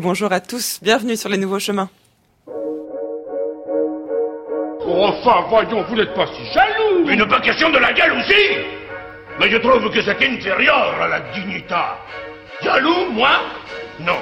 bonjour à tous, bienvenue sur les nouveaux chemins. Enfin, voyons, vous n'êtes pas si jaloux. Il n'est pas question de la jalousie. Mais je trouve que c'est inférieur à la dignité. Jaloux, moi? Non.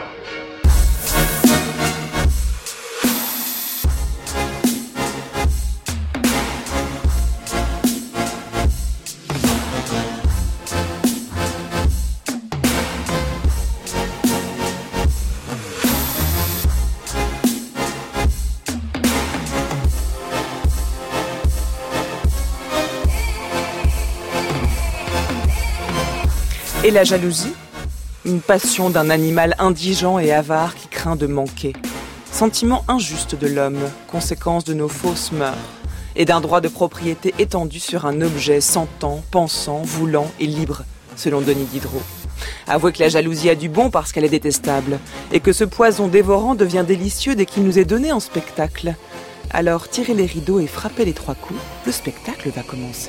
Et la jalousie ? Une passion d'un animal indigent et avare qui craint de manquer. Sentiment injuste de l'homme, conséquence de nos fausses mœurs. Et d'un droit de propriété étendu sur un objet sentant, pensant, voulant et libre, selon Denis Diderot. Avouez que la jalousie a du bon parce qu'elle est détestable, et que ce poison dévorant devient délicieux dès qu'il nous est donné en spectacle. Alors tirez les rideaux et frappez les 3 coups, le spectacle va commencer.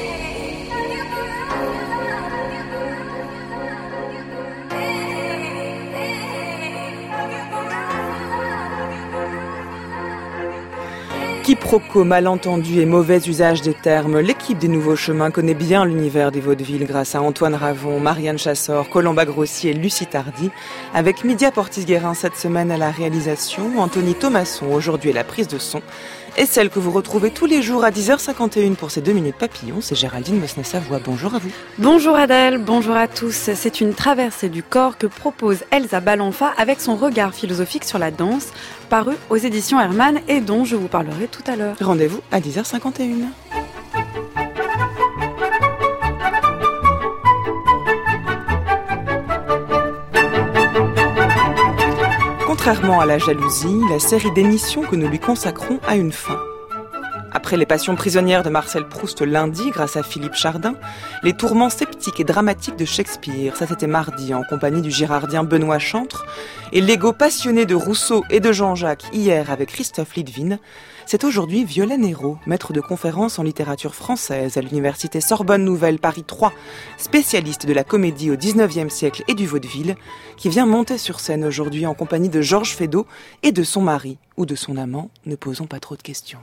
Quiproquo, malentendu et mauvais usage des termes, l'équipe des Nouveaux Chemins connaît bien l'univers des vaudevilles grâce à Antoine Ravon, Marianne Chassor, Colomba Grossier et Lucie Tardy, avec Mydia Portis-Guérin cette semaine à la réalisation, Anthony Thomasson aujourd'hui à la prise de son, et celle que vous retrouvez tous les jours à 10h51 pour ces 2 minutes papillons, c'est Géraldine Mosnet-Savoie. Bonjour à vous. Bonjour Adèle, bonjour à tous. C'est une traversée du corps que propose Elsa Balanfa avec son regard philosophique sur la danse, paru aux éditions Hermann et dont je vous parlerai tout à l'heure. Rendez-vous à 10h51. Contrairement à la jalousie, la série d'émissions que nous lui consacrons a une fin. Après les passions prisonnières de Marcel Proust lundi, grâce à Philippe Chardin, les tourments sceptiques et dramatiques de Shakespeare, ça c'était mardi en compagnie du girardien Benoît Chantre, et l'ego passionné de Rousseau et de Jean-Jacques hier avec Christophe Lidvine, c'est aujourd'hui Violaine Hérault, maître de conférences en littérature française à l'université Sorbonne Nouvelle Paris 3, spécialiste de la comédie au XIXe siècle et du vaudeville, qui vient monter sur scène aujourd'hui en compagnie de Georges Feydeau et de son mari, ou de son amant, ne posons pas trop de questions.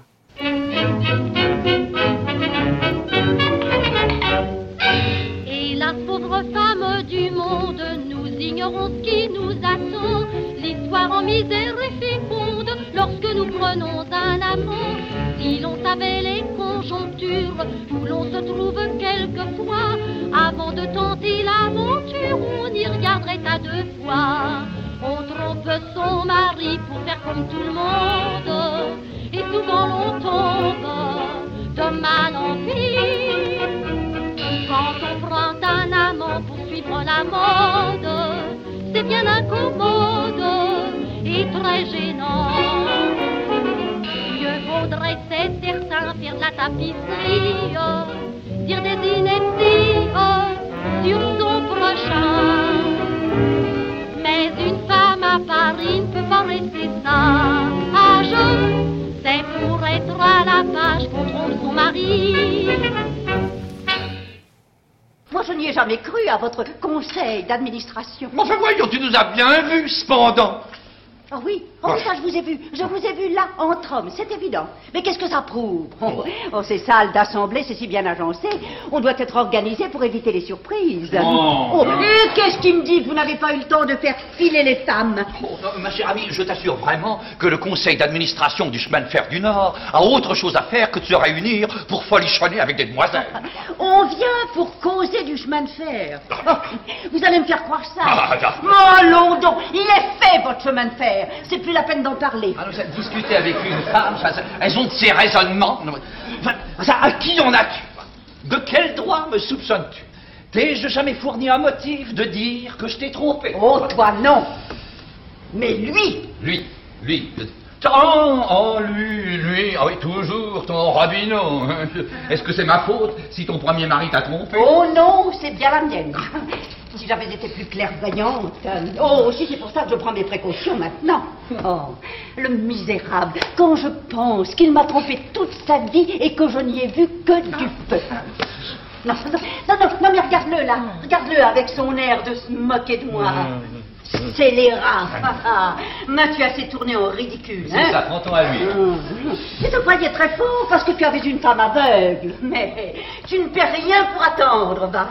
Et la pauvre femme du monde, nous ignorons ce qui nous attend. L'histoire en misère est féconde lorsque nous prenons un amant. Si l'on savait les conjonctures où l'on se trouve quelquefois, avant de tenter l'aventure, on y regarderait à 2 fois. On trompe son mari pour faire comme tout le monde, et souvent l'on tombe de mal en pire. Quand on prend un amant pour suivre la mode, c'est bien incommode et très gênant. Mieux vaudrait, c'est certain, faire de la tapisserie, dire des inepties sur son prochain. Mais une femme à Paris ne peut pas rester sage. C'est pour être à la page qu'on trompe son mari. Moi, je n'y ai jamais cru à votre conseil d'administration. Enfin, voyons, tu nous as bien vus, cependant. Ah oui, ça, je vous ai vu. Je vous ai vu là, entre hommes, c'est évident. Mais qu'est-ce que ça prouve? Ces salles d'assemblée, c'est si bien agencé. On doit être organisé pour éviter les surprises. Et qu'est-ce qui me dit que vous n'avez pas eu le temps de faire filer les femmes? Ma chère amie, je t'assure vraiment que le conseil d'administration du chemin de fer du Nord a autre chose à faire que de se réunir pour folichonner avec des demoiselles. On vient pour causer du chemin de fer. Vous allez me faire croire ça? Allons donc, il est fait, votre chemin de fer. C'est plus la peine d'en parler. Discuter avec une femme, elles ont de ces raisonnements. À qui en as-tu? De quel droit me soupçonnes-tu? T'ai-je jamais fourni un motif de dire que je t'ai trompé? Oh, toi, non. Mais lui. Lui. Lui, ah oui, toujours ton Robineau. Est-ce que c'est ma faute si ton premier mari t'a trompé? Oh non, c'est bien la mienne. Si j'avais été plus clairvoyante. Oh, si, c'est pour ça que je prends mes précautions maintenant. Oh, le misérable, quand je pense qu'il m'a trompé toute sa vie et que je n'y ai vu que du peu. Non, mais regarde-le là. Regarde-le avec son air de se moquer de moi. Scélérat. M'as-tu assez tourné en ridicule, C'est ça, prends-toi à lui. Tu te croyais très fort parce que tu avais une femme aveugle. Mais tu ne perds rien pour attendre, va.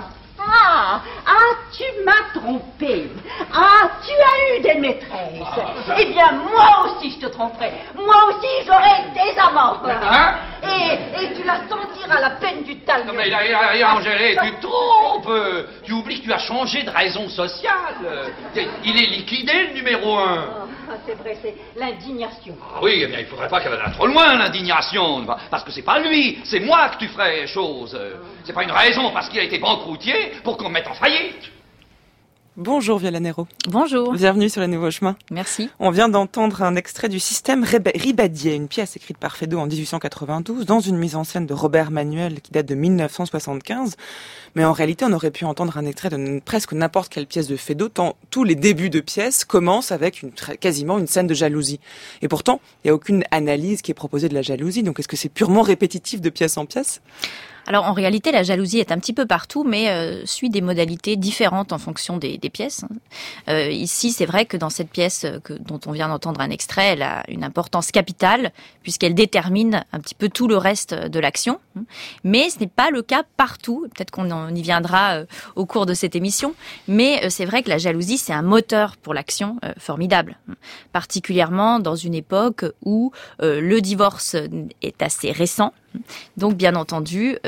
Tu m'as trompé. Tu as eu des maîtresses. Eh bien, moi aussi, je te tromperai. Moi aussi, j'aurai des amants. Hein? Et tu la sentiras la peine du talon. Non mais Angèle, tu te trompes. Tu oublies que tu as changé de raison sociale. Il est liquidé, le numéro 1. C'est vrai, c'est l'indignation. Oui, eh bien, il faudrait pas qu'elle aille trop loin, l'indignation. Parce que c'est pas lui, c'est moi que tu ferais chose. C'est pas une raison parce qu'il a été banqueroutier pour qu'on me mette en faillite. Bonjour Viola Nero. Bonjour. Bienvenue sur Les Nouveaux Chemins. Merci. On vient d'entendre un extrait du Système Ribadier, une pièce écrite par Feydeau en 1892, dans une mise en scène de Robert Manuel qui date de 1975. Mais en réalité, on aurait pu entendre un extrait de presque n'importe quelle pièce de Feydeau, tant tous les débuts de pièces commencent avec quasiment une scène de jalousie. Et pourtant, il n'y a aucune analyse qui est proposée de la jalousie. Donc est-ce que c'est purement répétitif de pièce en pièce ? Alors en réalité, la jalousie est un petit peu partout, mais suit des modalités différentes en fonction des pièces. Ici, c'est vrai que dans cette pièce dont on vient d'entendre un extrait, elle a une importance capitale puisqu'elle détermine un petit peu tout le reste de l'action. Mais ce n'est pas le cas partout. Peut-être qu'on y viendra au cours de cette émission. Mais c'est vrai que la jalousie, c'est un moteur pour l'action formidable. Particulièrement dans une époque où le divorce est assez récent. Donc, bien entendu,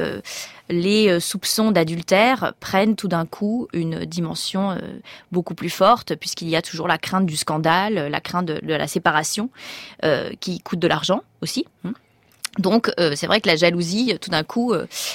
les soupçons d'adultère prennent tout d'un coup une dimension beaucoup plus forte, puisqu'il y a toujours la crainte du scandale, la crainte de la séparation, qui coûte de l'argent aussi. Donc, c'est vrai que la jalousie, tout d'un coup,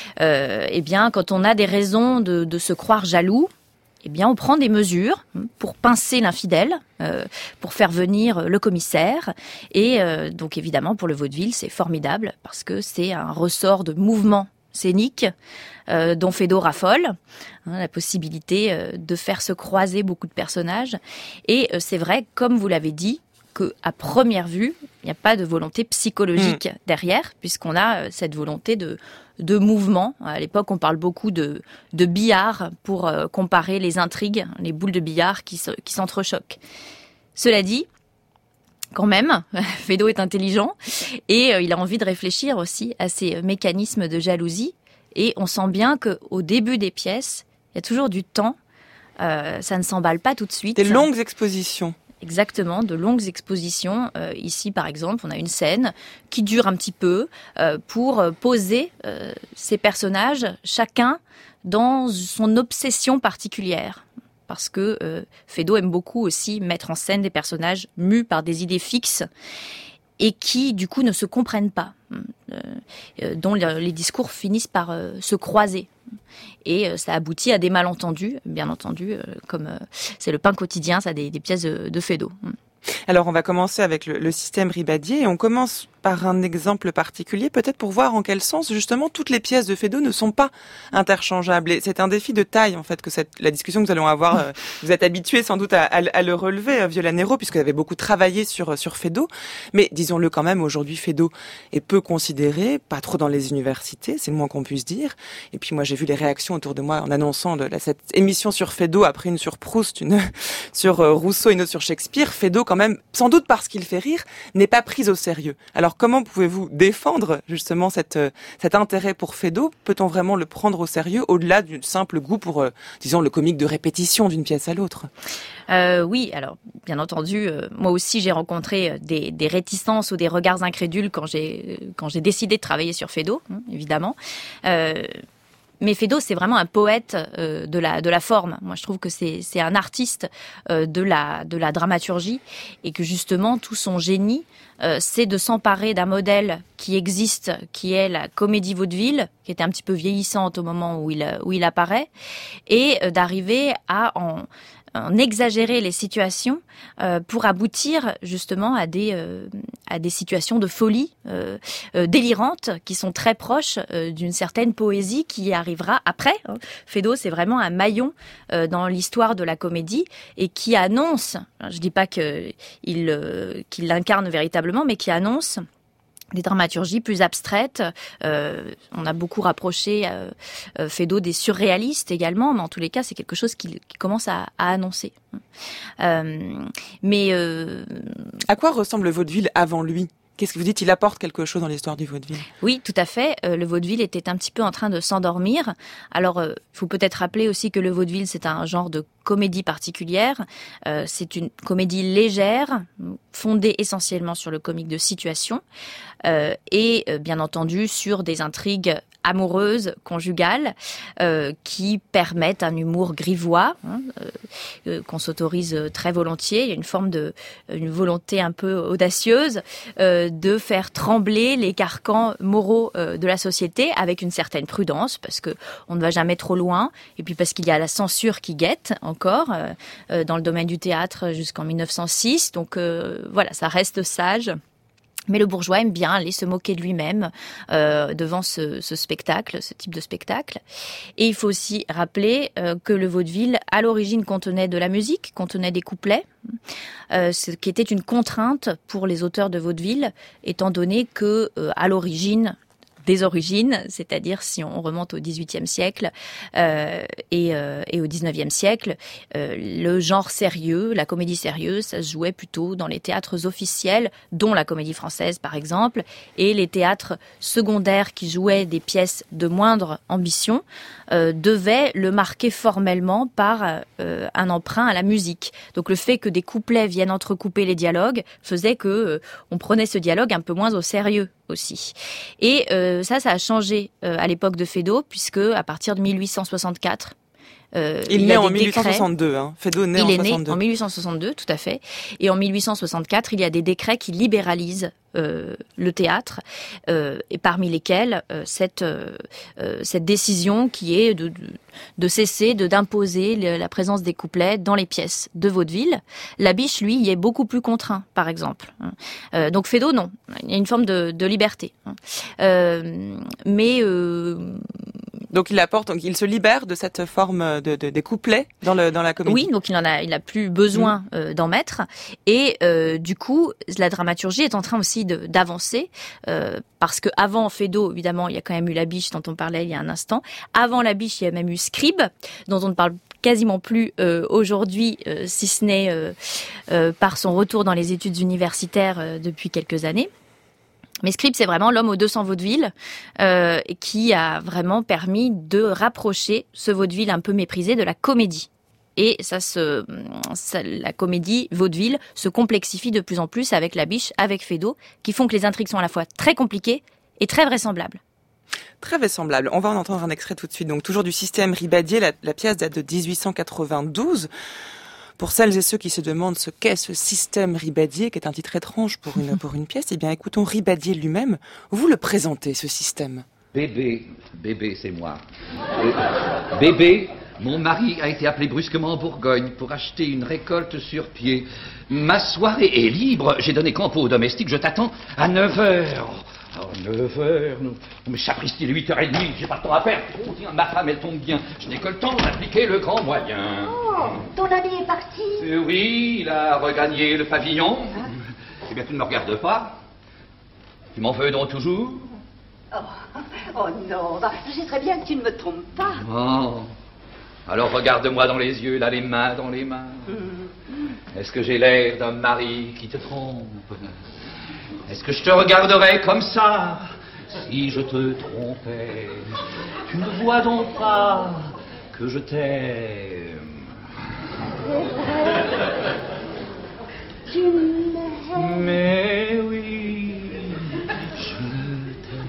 eh bien, quand on a des raisons de se croire jaloux, eh bien, on prend des mesures pour pincer l'infidèle, pour faire venir le commissaire. Et donc, évidemment, pour le vaudeville, c'est formidable parce que c'est un ressort de mouvement scénique dont Feydeau raffole, la possibilité de faire se croiser beaucoup de personnages. Et c'est vrai, comme vous l'avez dit, qu'à première vue, il n'y a pas de volonté psychologique derrière, puisqu'on a cette volonté de mouvement. À l'époque, on parle beaucoup de billard pour comparer les intrigues, les boules de billard qui s'entrechoquent. Cela dit, quand même, Feydeau est intelligent et il a envie de réfléchir aussi à ces mécanismes de jalousie. Et on sent bien qu'au début des pièces, il y a toujours du temps. Ça ne s'emballe pas tout de suite. Des longues expositions. Exactement, de longues expositions. Ici, par exemple, on a une scène qui dure un petit peu pour poser ces personnages, chacun dans son obsession particulière. Parce que Feydeau aime beaucoup aussi mettre en scène des personnages mus par des idées fixes et qui, du coup, ne se comprennent pas, dont les discours finissent par se croiser. Et ça aboutit à des malentendus, bien entendu, comme c'est le pain quotidien, ça, des pièces de Feydeau. Alors, on va commencer avec le système Ribadier et on commence par un exemple particulier, peut-être pour voir en quel sens, justement, toutes les pièces de Feydeau ne sont pas interchangeables. Et c'est un défi de taille, en fait, que la discussion que nous allons avoir, vous êtes habitués sans doute à le relever, Viola Nero, puisque vous avez beaucoup travaillé sur Feydeau. Mais disons-le quand même, aujourd'hui, Feydeau est peu considéré, pas trop dans les universités, c'est le moins qu'on puisse dire. Et puis moi, j'ai vu les réactions autour de moi en annonçant cette émission sur Feydeau, après une sur Proust, une sur Rousseau, une autre sur Shakespeare. Feydeau, quand même, sans doute parce qu'il fait rire, n'est pas pris au sérieux. Alors comment pouvez-vous défendre justement cet intérêt pour Feydeau ? Peut-on vraiment le prendre au sérieux au-delà du simple goût pour, disons, le comique de répétition d'une pièce à l'autre ? Oui, alors bien entendu, moi aussi j'ai rencontré des réticences ou des regards incrédules quand j'ai décidé de travailler sur Feydeau, évidemment. Mais Feydeau, c'est vraiment un poète de la forme. Moi, je trouve que c'est un artiste de la dramaturgie et que justement tout son génie, c'est de s'emparer d'un modèle qui existe, qui est la comédie vaudeville, qui était un petit peu vieillissante au moment où il apparaît, et d'arriver à en exagérer les situations pour aboutir justement à des situations de folie délirantes qui sont très proches d'une certaine poésie qui arrivera après. Feydeau, c'est vraiment un maillon dans l'histoire de la comédie et qui annonce, je dis pas qu'il l'incarne véritablement, mais qui annonce des dramaturgies plus abstraites. On a beaucoup rapproché Feydeau des surréalistes également, mais en tous les cas, c'est quelque chose qui commence à annoncer. À quoi ressemble le vaudeville avant lui ? Qu'est-ce que vous dites ? Il apporte quelque chose dans l'histoire du vaudeville. Oui, tout à fait. Le vaudeville était un petit peu en train de s'endormir. Alors, il faut peut-être rappeler aussi que le vaudeville, c'est un genre de comédie particulière. C'est une comédie légère, fondée essentiellement sur le comique de situation et bien entendu sur des intrigues amoureuses, conjugales, qui permettent un humour grivois, qu'on s'autorise très volontiers. Il y a une forme une volonté un peu audacieuse de faire trembler les carcans moraux de la société avec une certaine prudence, parce que on ne va jamais trop loin, et puis parce qu'il y a la censure qui guette encore dans le domaine du théâtre jusqu'en 1906. Donc voilà, ça reste sage. Mais le bourgeois aime bien aller se moquer de lui-même devant ce spectacle, ce type de spectacle. Et il faut aussi rappeler que le vaudeville, à l'origine, contenait de la musique, contenait des couplets, ce qui était une contrainte pour les auteurs de vaudeville, étant donné que, à l'origine, des origines, c'est-à-dire si on remonte au XVIIIe siècle et au XIXe siècle, le genre sérieux, la comédie sérieuse, ça se jouait plutôt dans les théâtres officiels, dont la Comédie Française par exemple, et les théâtres secondaires qui jouaient des pièces de moindre ambition devaient le marquer formellement par un emprunt à la musique. Donc le fait que des couplets viennent entrecouper les dialogues faisait que on prenait ce dialogue un peu moins au sérieux aussi. Et ça a changé à l'époque de Feydeau, puisque à partir de 1864, il naît en 1862. Feydeau naît en 1862. Il est né en 1862, tout à fait. Et en 1864, il y a des décrets qui libéralisent le théâtre, et parmi lesquels cette décision qui est de cesser d'imposer la présence des couplets dans les pièces de vaudeville. Labiche, lui, y est beaucoup plus contraint, par exemple. Donc Feydeau, non. Il y a une forme de liberté. Donc il se libère de cette forme des couplets dans la comédie. Oui, donc il a plus besoin d'en mettre. Et du coup, la dramaturgie est en train aussi d'avancer, parce que avant Feydeau, évidemment, il y a quand même eu Labiche dont on parlait il y a un instant. Avant Labiche, il y a même eu Scribe, dont on ne parle quasiment plus aujourd'hui, si ce n'est par son retour dans les études universitaires depuis quelques années. Mais Scribe, c'est vraiment l'homme aux 200 vaudevilles qui a vraiment permis de rapprocher ce vaudeville un peu méprisé de la comédie. Et la comédie vaudeville se complexifie de plus en plus avec Labiche, avec Feydeau, qui font que les intrigues sont à la fois très compliquées et très vraisemblables. Très vraisemblable. On va en entendre un extrait tout de suite. Donc toujours du système Ribadier, la pièce date de 1892. Pour celles et ceux qui se demandent ce qu'est ce système Ribadier, qui est un titre étrange pour une pièce, eh bien écoutons Ribadier lui-même vous le présenter, ce système. Bébé, c'est moi. Bébé, mon mari a été appelé brusquement en Bourgogne pour acheter une récolte sur pied. Ma soirée est libre, j'ai donné campo aux domestiques, je t'attends à 9h. Oh, 9h, non. Mais sapristi, il est 8h30, j'ai pas le temps à perdre. Oh, tiens, ma femme, elle tombe bien. Je n'ai que le temps d'appliquer le grand moyen. Oh, ton ami est parti. Oui, il a regagné le pavillon. Eh bien, tu ne me regardes pas. Tu m'en veux donc toujours? Oh non, je sais très bien que tu ne me trompes pas. Oh. Alors regarde-moi dans les yeux, là, les mains dans les mains. Est-ce que j'ai l'air d'un mari qui te trompe? Est-ce que je te regarderais comme ça si je te trompais? Tu ne vois donc pas que je t'aime. Tu m'aimes. Mais oui, je t'aime.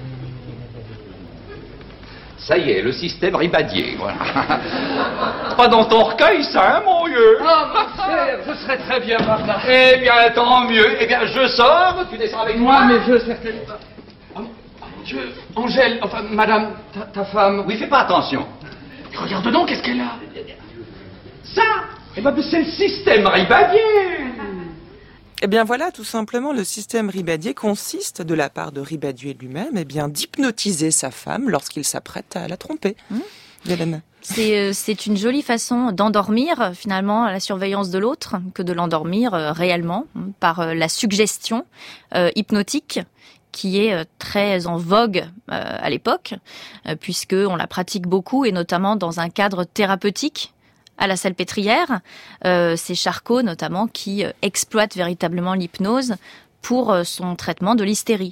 Ça y est, le système Ribadier, voilà. Pas dans ton recueil, ça, hein, mon vieux? Ce serait très bien, papa. Eh bien, tant mieux. Eh bien, je sors, tu descends avec moi. Moi, mais je certainement pas. Oh, mon Dieu, Angèle, enfin, madame, ta femme. Oui, fais pas attention. Regarde donc, qu'est-ce qu'elle a? Ça, eh ben, c'est le système Ribadier. Eh bien voilà, tout simplement, le système Ribadier consiste, de la part de Ribadier lui-même, d'hypnotiser sa femme lorsqu'il s'apprête à la tromper. Hélène. C'est une jolie façon d'endormir finalement la surveillance de l'autre que de l'endormir réellement par la suggestion hypnotique qui est très en vogue à l'époque, puisque on la pratique beaucoup et notamment dans un cadre thérapeutique. À la Salpêtrière, c'est Charcot notamment qui exploite véritablement l'hypnose pour son traitement de l'hystérie.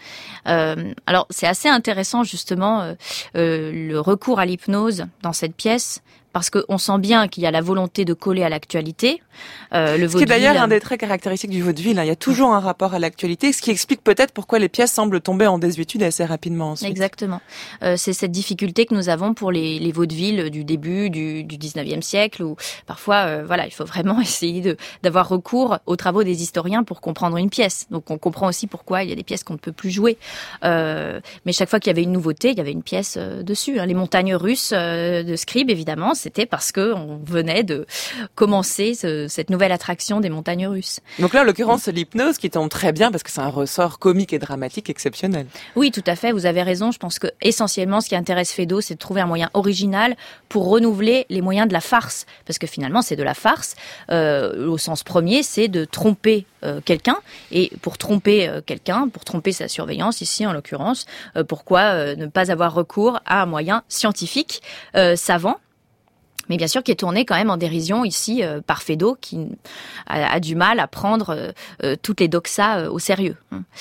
Alors c'est assez intéressant justement le recours à l'hypnose dans cette pièce, parce qu'on sent bien qu'il y a la volonté de coller à l'actualité. Le ce qui est d'ailleurs un des traits caractéristiques du vaudeville. Il y a toujours un rapport à l'actualité, ce qui explique peut-être pourquoi les pièces semblent tomber en désuétude assez rapidement ensuite. Exactement. C'est cette difficulté que nous avons pour les vaudevilles du début du 19e siècle, où parfois, il faut vraiment essayer d'avoir recours aux travaux des historiens pour comprendre une pièce. Donc on comprend aussi pourquoi il y a des pièces qu'on ne peut plus jouer. Mais chaque fois qu'il y avait une nouveauté, il y avait une pièce dessus. Les montagnes russes de Scribe, évidemment, c'était parce que on venait de commencer cette nouvelle attraction des montagnes russes. Donc là, en l'occurrence, c'est l'hypnose qui tombe très bien parce que c'est un ressort comique et dramatique exceptionnel. Oui, tout à fait, vous avez raison. Je pense que essentiellement, ce qui intéresse Feydeau, c'est de trouver un moyen original pour renouveler les moyens de la farce. Parce que finalement, c'est de la farce. Au sens premier, c'est de tromper quelqu'un. Et pour tromper quelqu'un, pour tromper sa surveillance, ici en l'occurrence, pourquoi ne pas avoir recours à un moyen scientifique, savant, mais bien sûr qui est tourné quand même en dérision ici par Feydeau, qui a du mal à prendre toutes les doxas au sérieux.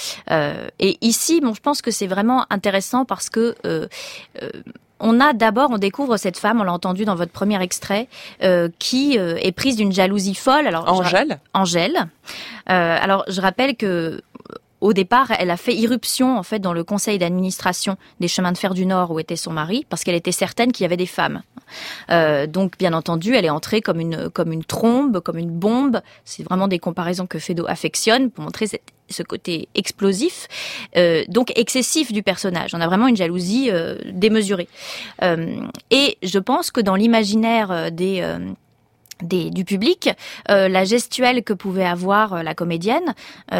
Et ici, je pense que c'est vraiment intéressant parce que on découvre cette femme, on l'a entendu dans votre premier extrait, qui est prise d'une jalousie folle. Alors, Angèle. Alors, je rappelle que au départ, elle a fait irruption en fait dans le conseil d'administration des Chemins de fer du Nord où était son mari, parce qu'elle était certaine qu'il y avait des femmes. Donc, bien entendu, elle est entrée comme une trombe, comme une bombe. C'est vraiment des comparaisons que Feydeau affectionne pour montrer ce côté explosif, donc excessif du personnage. On a vraiment une jalousie démesurée. Et je pense que dans l'imaginaire du public, la gestuelle que pouvait avoir la comédienne,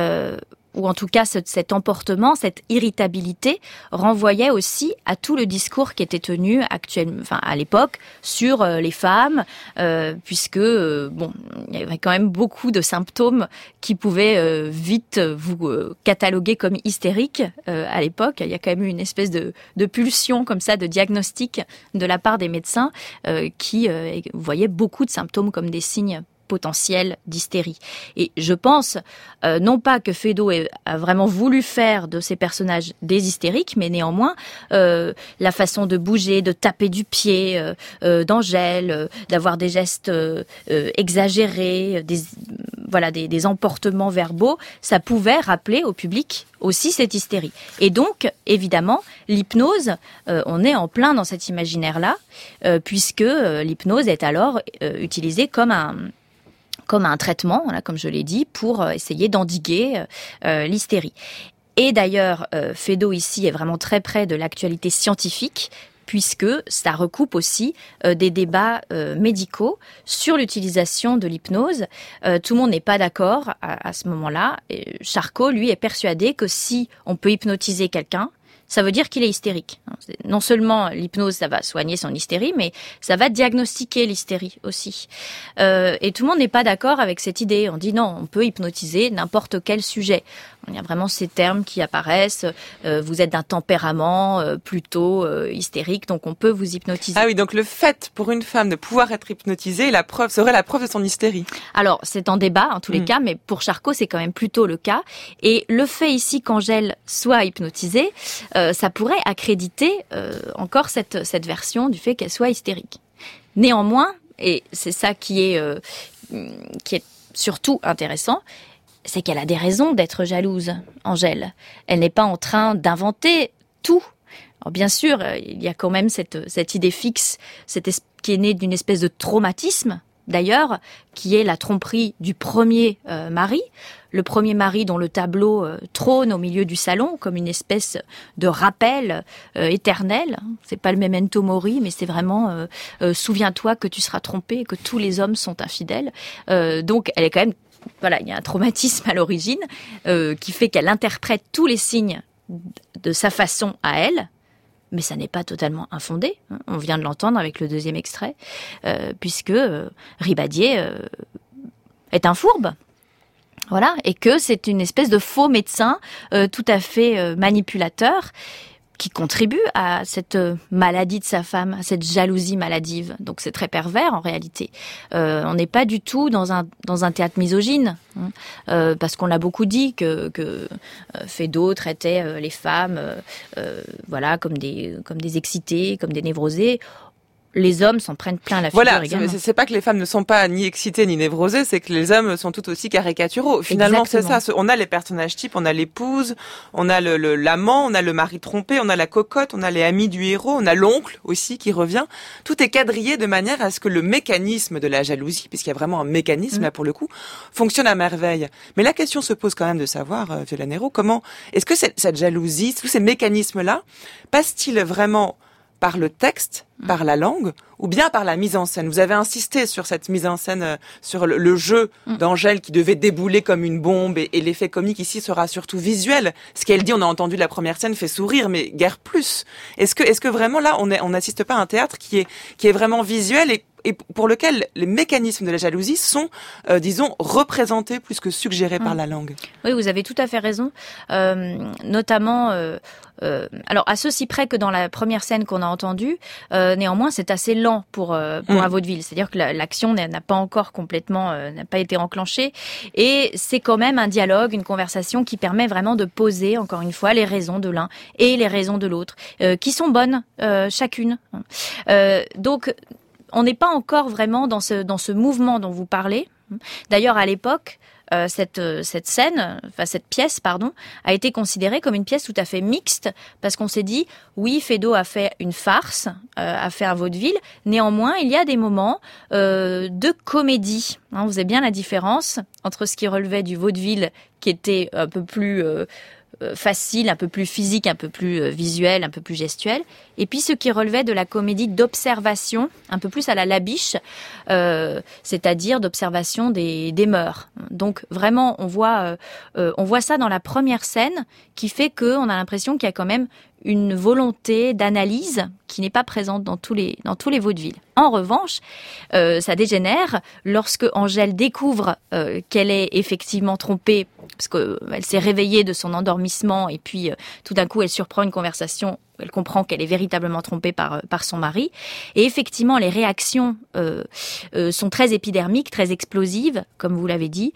ou en tout cas cet emportement, cette irritabilité, renvoyait aussi à tout le discours qui était tenu à l'époque sur les femmes, puisque il y avait quand même beaucoup de symptômes qui pouvaient vite vous cataloguer comme hystériques à l'époque. Il y a quand même eu une espèce de pulsion comme ça, de diagnostic de la part des médecins qui voyaient beaucoup de symptômes comme des signes potentiel d'hystérie. Et je pense, non pas que Feydeau a vraiment voulu faire de ces personnages des hystériques, mais néanmoins, la façon de bouger, de taper du pied d'Angèle, d'avoir des gestes exagérés, des emportements verbaux, ça pouvait rappeler au public aussi cette hystérie. Et donc, évidemment, l'hypnose, on est en plein dans cet imaginaire-là, puisque l'hypnose est alors utilisée comme un traitement, comme je l'ai dit, pour essayer d'endiguer l'hystérie. Et d'ailleurs, Feydeau ici est vraiment très près de l'actualité scientifique, puisque ça recoupe aussi des débats médicaux sur l'utilisation de l'hypnose. Tout le monde n'est pas d'accord à ce moment-là. Et Charcot, lui, est persuadé que si on peut hypnotiser quelqu'un, ça veut dire qu'il est hystérique. Non seulement l'hypnose, ça va soigner son hystérie, mais ça va diagnostiquer l'hystérie aussi. Et tout le monde n'est pas d'accord avec cette idée. On dit non, on peut hypnotiser n'importe quel sujet. Il y a vraiment ces termes qui apparaissent. Vous êtes d'un tempérament plutôt hystérique, donc on peut vous hypnotiser. Ah oui, donc le fait pour une femme de pouvoir être hypnotisée, serait la preuve de son hystérie. Alors, c'est en débat en tous les cas, mais pour Charcot, c'est quand même plutôt le cas. Et le fait ici qu'Angèle soit hypnotisée, ça pourrait accréditer encore cette version du fait qu'elle soit hystérique. Néanmoins, et c'est ça qui est surtout intéressant, c'est qu'elle a des raisons d'être jalouse, Angèle. Elle n'est pas en train d'inventer tout. Alors bien sûr, il y a quand même cette idée fixe, qui est née d'une espèce de traumatisme, d'ailleurs, qui est la tromperie du premier mari. Le premier mari dont le tableau trône au milieu du salon comme une espèce de rappel éternel. C'est pas le memento mori, mais c'est vraiment souviens-toi que tu seras trompé et que tous les hommes sont infidèles. Donc elle est quand même, il y a un traumatisme à l'origine qui fait qu'elle interprète tous les signes de sa façon à elle. Mais ça n'est pas totalement infondé. On vient de l'entendre avec le deuxième extrait, puisque Ribadier est un fourbe. Voilà, et que c'est une espèce de faux médecin tout à fait manipulateur qui contribue à cette maladie de sa femme, à cette jalousie maladive. Donc c'est très pervers en réalité. On n'est pas du tout dans un théâtre misogyne, parce qu'on l'a beaucoup dit que Feydeau traitait les femmes, voilà, comme des excitées, comme des névrosées. Les hommes s'en prennent plein la figure également. Voilà, c'est pas que les femmes ne sont pas ni excitées ni névrosées, c'est que les hommes sont tout aussi caricaturaux. Finalement, exactement. C'est ça. On a les personnages types, on a l'épouse, on a l'amant, on a le mari trompé, on a la cocotte, on a les amis du héros, on a l'oncle aussi qui revient. Tout est quadrillé de manière à ce que le mécanisme de la jalousie, puisqu'il y a vraiment un mécanisme là pour le coup, fonctionne à merveille. Mais la question se pose quand même de savoir, Viola Nero, comment est-ce que cette jalousie, tous ces mécanismes-là, passent-ils vraiment par le texte, par la langue, ou bien par la mise en scène? Vous avez insisté sur cette mise en scène, sur le jeu d'Angèle qui devait débouler comme une bombe, et l'effet comique ici sera surtout visuel. Ce qu'elle dit, on a entendu la première scène, fait sourire, mais guère plus. Est-ce que vraiment là, on n'assiste pas à un théâtre qui est vraiment visuel et pour lequel les mécanismes de la jalousie sont, disons, représentés plus que suggérés par la langue? Oui, vous avez tout à fait raison. Notamment, alors à ceci près que dans la première scène qu'on a entendue, néanmoins c'est assez lent pour un vaudeville. C'est-à-dire que l'action n'a pas encore complètement, n'a pas été enclenchée, et c'est quand même un dialogue, une conversation qui permet vraiment de poser, encore une fois, les raisons de l'un et les raisons de l'autre, qui sont bonnes chacune. Donc on n'est pas encore vraiment dans ce mouvement dont vous parlez. D'ailleurs, à l'époque, cette scène, enfin cette pièce, pardon, a été considérée comme une pièce tout à fait mixte, parce qu'on s'est dit, oui, Feydeau a fait une farce, a fait un vaudeville. Néanmoins, il y a des moments de comédie. Vous avez bien la différence entre ce qui relevait du vaudeville, qui était un peu plus facile, un peu plus physique, un peu plus visuel, un peu plus gestuel, et puis ce qui relevait de la comédie d'observation, un peu plus à la Labiche, c'est-à-dire d'observation des mœurs. Donc vraiment, on voit ça dans la première scène, qui fait qu'on a l'impression qu'il y a quand même une volonté d'analyse qui n'est pas présente dans tous les vaudevilles. En revanche, ça dégénère lorsque Angèle découvre qu'elle est effectivement trompée, parce qu'elle s'est réveillée de son endormissement, et puis tout d'un coup elle surprend une conversation, elle comprend qu'elle est véritablement trompée par son mari. Et effectivement, les réactions sont très épidermiques, très explosives, comme vous l'avez dit.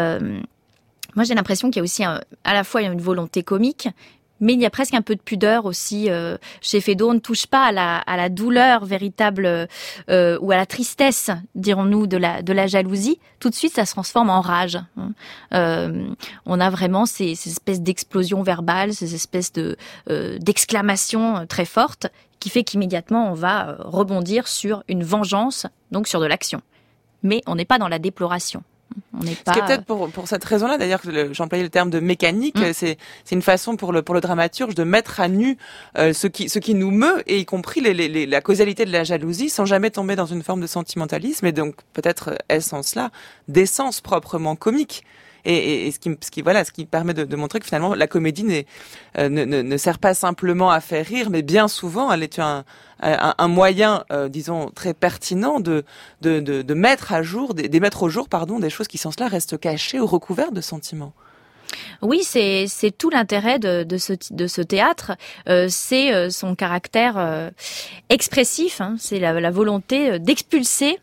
Moi, j'ai l'impression qu'il y a aussi à la fois une volonté comique, mais il y a presque un peu de pudeur aussi chez Feydeau. On ne touche pas à la douleur véritable ou à la tristesse, dirons-nous, de la jalousie. Tout de suite, ça se transforme en rage. On a vraiment ces espèces d'explosions verbales, ces espèces d'exclamations très fortes, qui fait qu'immédiatement, on va rebondir sur une vengeance, donc sur de l'action. Mais on n'est pas dans la déploration. On n'est pas... Ce qui est peut-être pour cette raison-là, d'ailleurs, que j'employais le terme de mécanique, c'est une façon pour le dramaturge de mettre à nu ce qui nous meut, et y compris la causalité de la jalousie, sans jamais tomber dans une forme de sentimentalisme, et donc peut-être est-ce en cela d'essence proprement comique. Et ce qui permet de montrer que finalement la comédie ne sert pas simplement à faire rire, mais bien souvent elle est un moyen, disons, très pertinent de mettre à jour, mettre au jour, des choses qui sans cela restent cachées ou recouvertes de sentiments. Oui, c'est tout l'intérêt de ce théâtre, c'est son caractère expressif, c'est la volonté d'expulser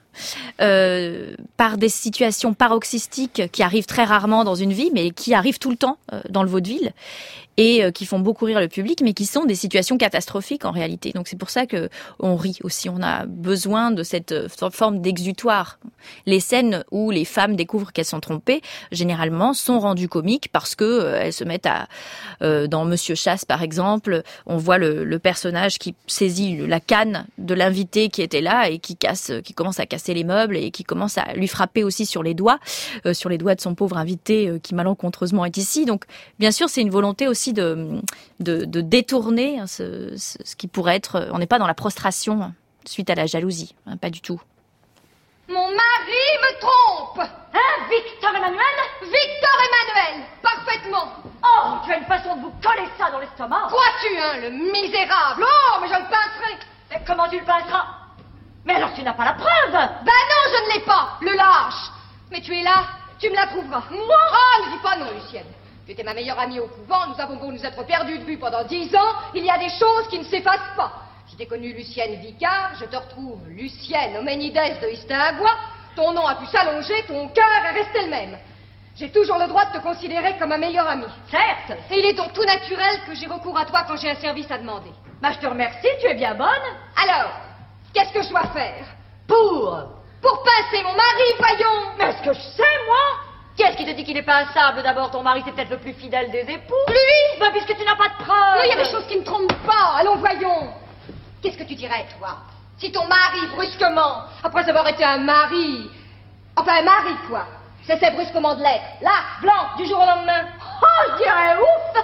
par des situations paroxystiques qui arrivent très rarement dans une vie, mais qui arrivent tout le temps dans le vaudeville, et qui font beaucoup rire le public, mais qui sont des situations catastrophiques en réalité. Donc c'est pour ça que on rit aussi. On a besoin de cette forme d'exutoire. Les scènes où les femmes découvrent qu'elles sont trompées, généralement, sont rendues comiques parce que elles se mettent dans Monsieur Chasse par exemple, on voit le personnage qui saisit la canne de l'invité qui était là et qui commence à casser les meubles, et qui commence à lui frapper aussi sur les doigts de son pauvre invité qui malencontreusement est ici. Donc bien sûr, c'est une volonté aussi de détourner ce qui pourrait être... On n'est pas dans la prostration suite à la jalousie, pas du tout. Mon mari me trompe. Hein, Victor Emmanuel? Victor Emmanuel, parfaitement. Oh, tu as une façon de vous coller ça dans l'estomac. Crois-tu, le misérable? Oh, mais je le pincerai. Et comment tu le pinceras? Mais alors tu n'as pas la preuve. Ben non, je ne l'ai pas, le lâche. Mais tu es là, Tu me la trouveras. Moi? Ah, ne dis pas non, Lucienne. Tu étais ma meilleure amie au couvent, nous avons beau nous être perdus de vue pendant 10 ans, il y a des choses qui ne s'effacent pas. Je t'ai connue Lucienne Vicard, je te retrouve Lucienne Homénides de Istinguois, ton nom a pu s'allonger, ton cœur est resté le même. J'ai toujours le droit de te considérer comme ma meilleure amie. Certes. Et il est donc tout naturel que j'ai recours à toi quand j'ai un service à demander. Bah, je te remercie, tu es bien bonne. Alors, qu'est-ce que je dois faire? Pour pincer mon mari, voyons. Mais est-ce que je sais, moi? Qu'est-ce qui te dit qu'il n'est pas instable? D'abord, ton mari, c'est peut-être le plus fidèle des époux. Lui? Bah, puisque tu n'as pas de preuves. Il y a des choses qui ne trompent pas. Allons, voyons. Qu'est-ce que tu dirais, toi, si ton mari, brusquement, après avoir été un mari, quoi, cessait brusquement de l'être, là, blanc, du jour au lendemain? Oh, je dirais ouf.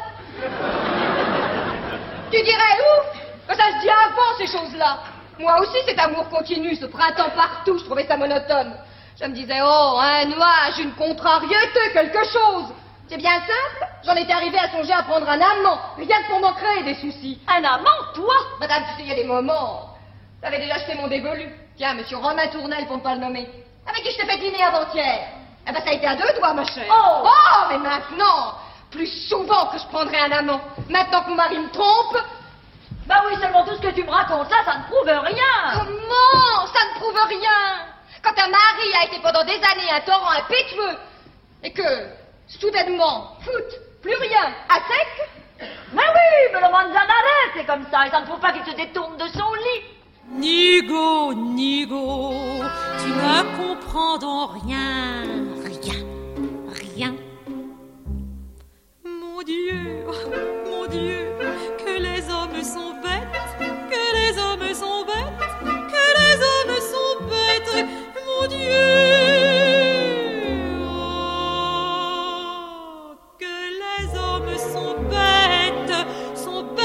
Tu dirais ouf? Que ça se dit avant, ces choses-là. Moi aussi, cet amour continu, ce printemps partout, je trouvais ça monotone. Je me disais, oh, un nuage, une contrariété, quelque chose. C'est bien simple, j'en étais arrivée à songer à prendre un amant, rien que pour m'en créer des soucis. Un amant, toi? Madame, tu sais, il y a des moments. J'avais déjà acheté mon dévolu. Tiens, monsieur Romain Tournel, pour ne pas le nommer. Avec qui je t'ai fait dîner avant-hier. Eh ben, ça a été à 2 doigts, ma chère. Oh, mais maintenant, plus souvent que je prendrai un amant. Maintenant que mon mari me trompe. Bah oui, seulement tout ce que tu me racontes là, ça ne prouve rien. Comment? Ça ne prouve rien. Quand un mari a été pendant des années un torrent impétueux et que, soudainement, plus rien, à sec. Mais oui, mais le manzanare, c'est comme ça, et ça ne prouve pas qu'il se détourne de son lit. Nigo, Nigo, tu ne comprends donc rien. Mon Dieu, que les hommes sont bêtes, que les hommes sont bêtes, que les hommes sont bêtes, mon Dieu. Oh, que les hommes sont bêtes, sont bêtes.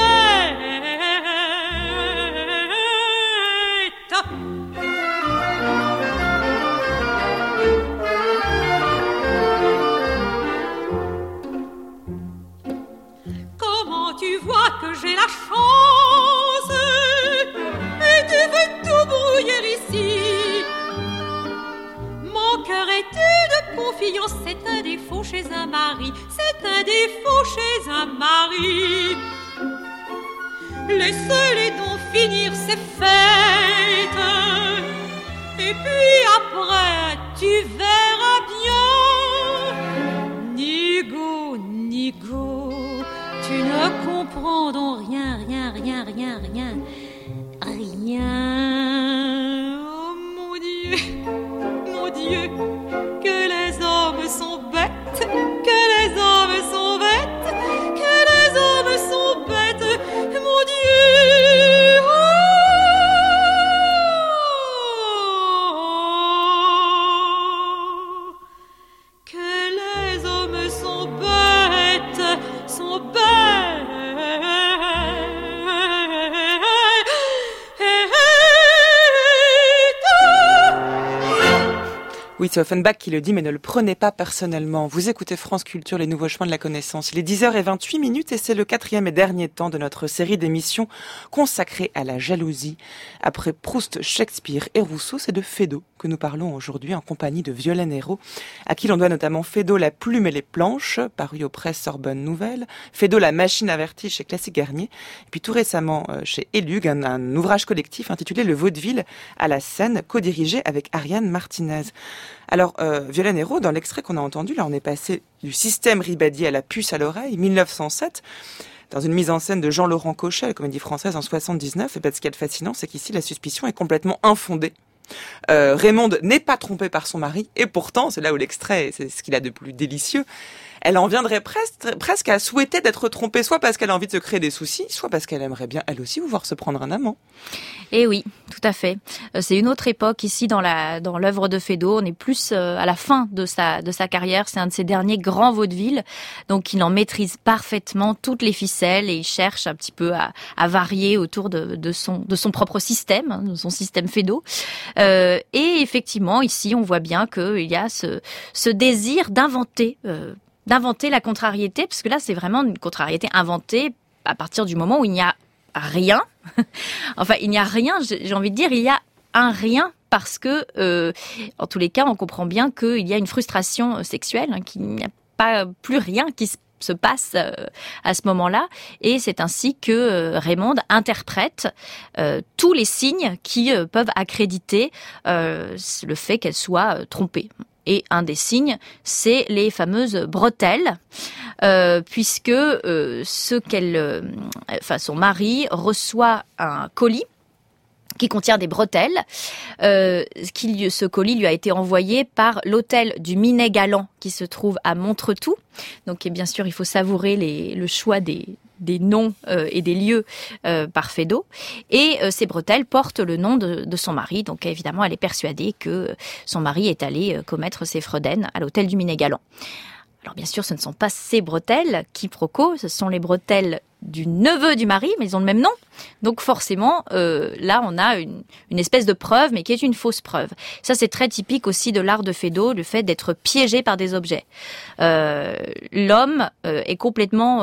Comment tu vois que j'ai la chance et tu veux tout brouiller ici? Mon cœur est une confiance, c'est un défaut chez un mari, c'est un défaut chez un mari. Laisse-les donc finir ces fêtes et puis après tu verras bien. Nigo, Nigo, tu ne comprends donc rien. Oh mon Dieu, que les hommes sont bêtes, que les hommes sont bêtes, que les hommes sont bêtes, mon Dieu. Oh, que les hommes sont bêtes, sont bêtes. Oui, c'est Offenbach qui le dit, mais ne le prenez pas personnellement. Vous écoutez France Culture, les nouveaux chemins de la connaissance. Il est 10h28 et c'est le 4e et dernier temps de notre série d'émissions consacrée à la jalousie. Après Proust, Shakespeare et Rousseau, c'est de Feydeau que nous parlons aujourd'hui en compagnie de Violaine Hérault, à qui l'on doit notamment Feydeau, La plume et les planches, paru aux presses Sorbonne Nouvelle, Feydeau, La machine à vertige chez Classique Garnier, et puis tout récemment chez Élug, un ouvrage collectif intitulé Le vaudeville à la scène, co-dirigé avec Ariane Martinez. Alors, Violaine Hérault, dans l'extrait qu'on a entendu, là on est passé du système Ribadier à la puce à l'oreille, 1907, dans une mise en scène de Jean-Laurent Cochet, la Comédie Française en 79, et bien ce qui est fascinant, c'est qu'ici la suspicion est complètement infondée. Raymonde n'est pas trompée par son mari, et pourtant, c'est là où l'extrait, c'est ce qu'il a de plus délicieux, elle en viendrait presque à souhaiter d'être trompée, soit parce qu'elle a envie de se créer des soucis, soit parce qu'elle aimerait bien, elle aussi, voir se prendre un amant. Et oui, tout à fait. C'est une autre époque ici dans l'œuvre de Feydeau. On est plus à la fin de sa carrière. C'est un de ses derniers grands vaudevilles. Donc, il en maîtrise parfaitement toutes les ficelles et il cherche un petit peu à varier autour de son propre système, de son système Feydeau. Et effectivement, ici, on voit bien qu'il y a ce désir d'inventer la contrariété, parce que là, c'est vraiment une contrariété inventée à partir du moment où il n'y a rien. Enfin, il n'y a rien, j'ai envie de dire, il y a un rien parce que, en tous les cas, on comprend bien qu'il y a une frustration sexuelle, qu'il n'y a pas plus rien qui se passe à ce moment-là, et c'est ainsi que Raymond interprète tous les signes qui peuvent accréditer le fait qu'elle soit trompée. Et un des signes, c'est les fameuses bretelles, puisque son mari reçoit un colis qui contient des bretelles. Ce colis lui a été envoyé par l'hôtel du Minet-Galant qui se trouve à Montretout. Donc, bien sûr, il faut savourer le choix des noms et des lieux par Feydeau. Et ces bretelles portent le nom de son mari. Donc, évidemment, elle est persuadée que son mari est allé commettre ses fredaines à l'hôtel du Minet-Galant. Alors, bien sûr, ce ne sont pas ces bretelles, quiproquo, ce sont les bretelles du neveu du mari, mais ils ont le même nom. Donc forcément, là, on a une espèce de preuve, mais qui est une fausse preuve. Ça, c'est très typique aussi de l'art de Feydeau, le fait d'être piégé par des objets. L'homme est complètement...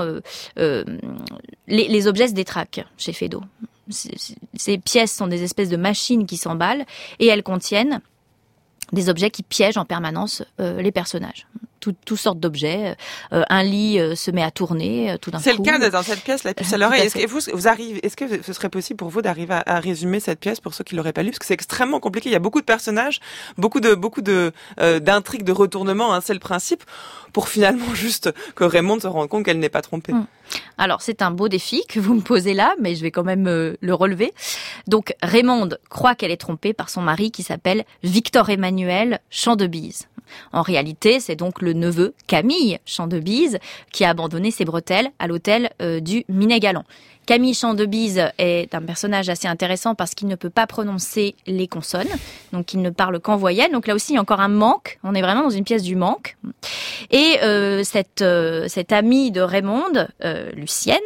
les objets se détraquent chez Feydeau. Ces pièces sont des espèces de machines qui s'emballent, et elles contiennent des objets qui piègent en permanence les personnages. Toutes sortes d'objets. Un lit se met à tourner tout d'un coup. C'est le cas dans cette pièce, La puce à l'oreille. Est-ce que ce serait possible pour vous d'arriver à résumer cette pièce pour ceux qui l'auraient pas lu, parce que c'est extrêmement compliqué. Il y a beaucoup de personnages, beaucoup d'intrigues, de retournements. C'est le principe, pour finalement juste que Raymond se rende compte qu'elle n'est pas trompée. Alors, c'est un beau défi que vous me posez là, mais je vais quand même le relever. Donc, Raymond croit qu'elle est trompée par son mari qui s'appelle Victor-Emmanuel Chandebise. En réalité, c'est donc le neveu Camille Chandebise qui a abandonné ses bretelles à l'hôtel du Minet-Galant. Camille Chandebise est un personnage assez intéressant parce qu'il ne peut pas prononcer les consonnes, donc il ne parle qu'en voyelles. Donc là aussi, il y a encore un manque. On est vraiment dans une pièce du manque. Et cette amie de Raymond, Lucienne,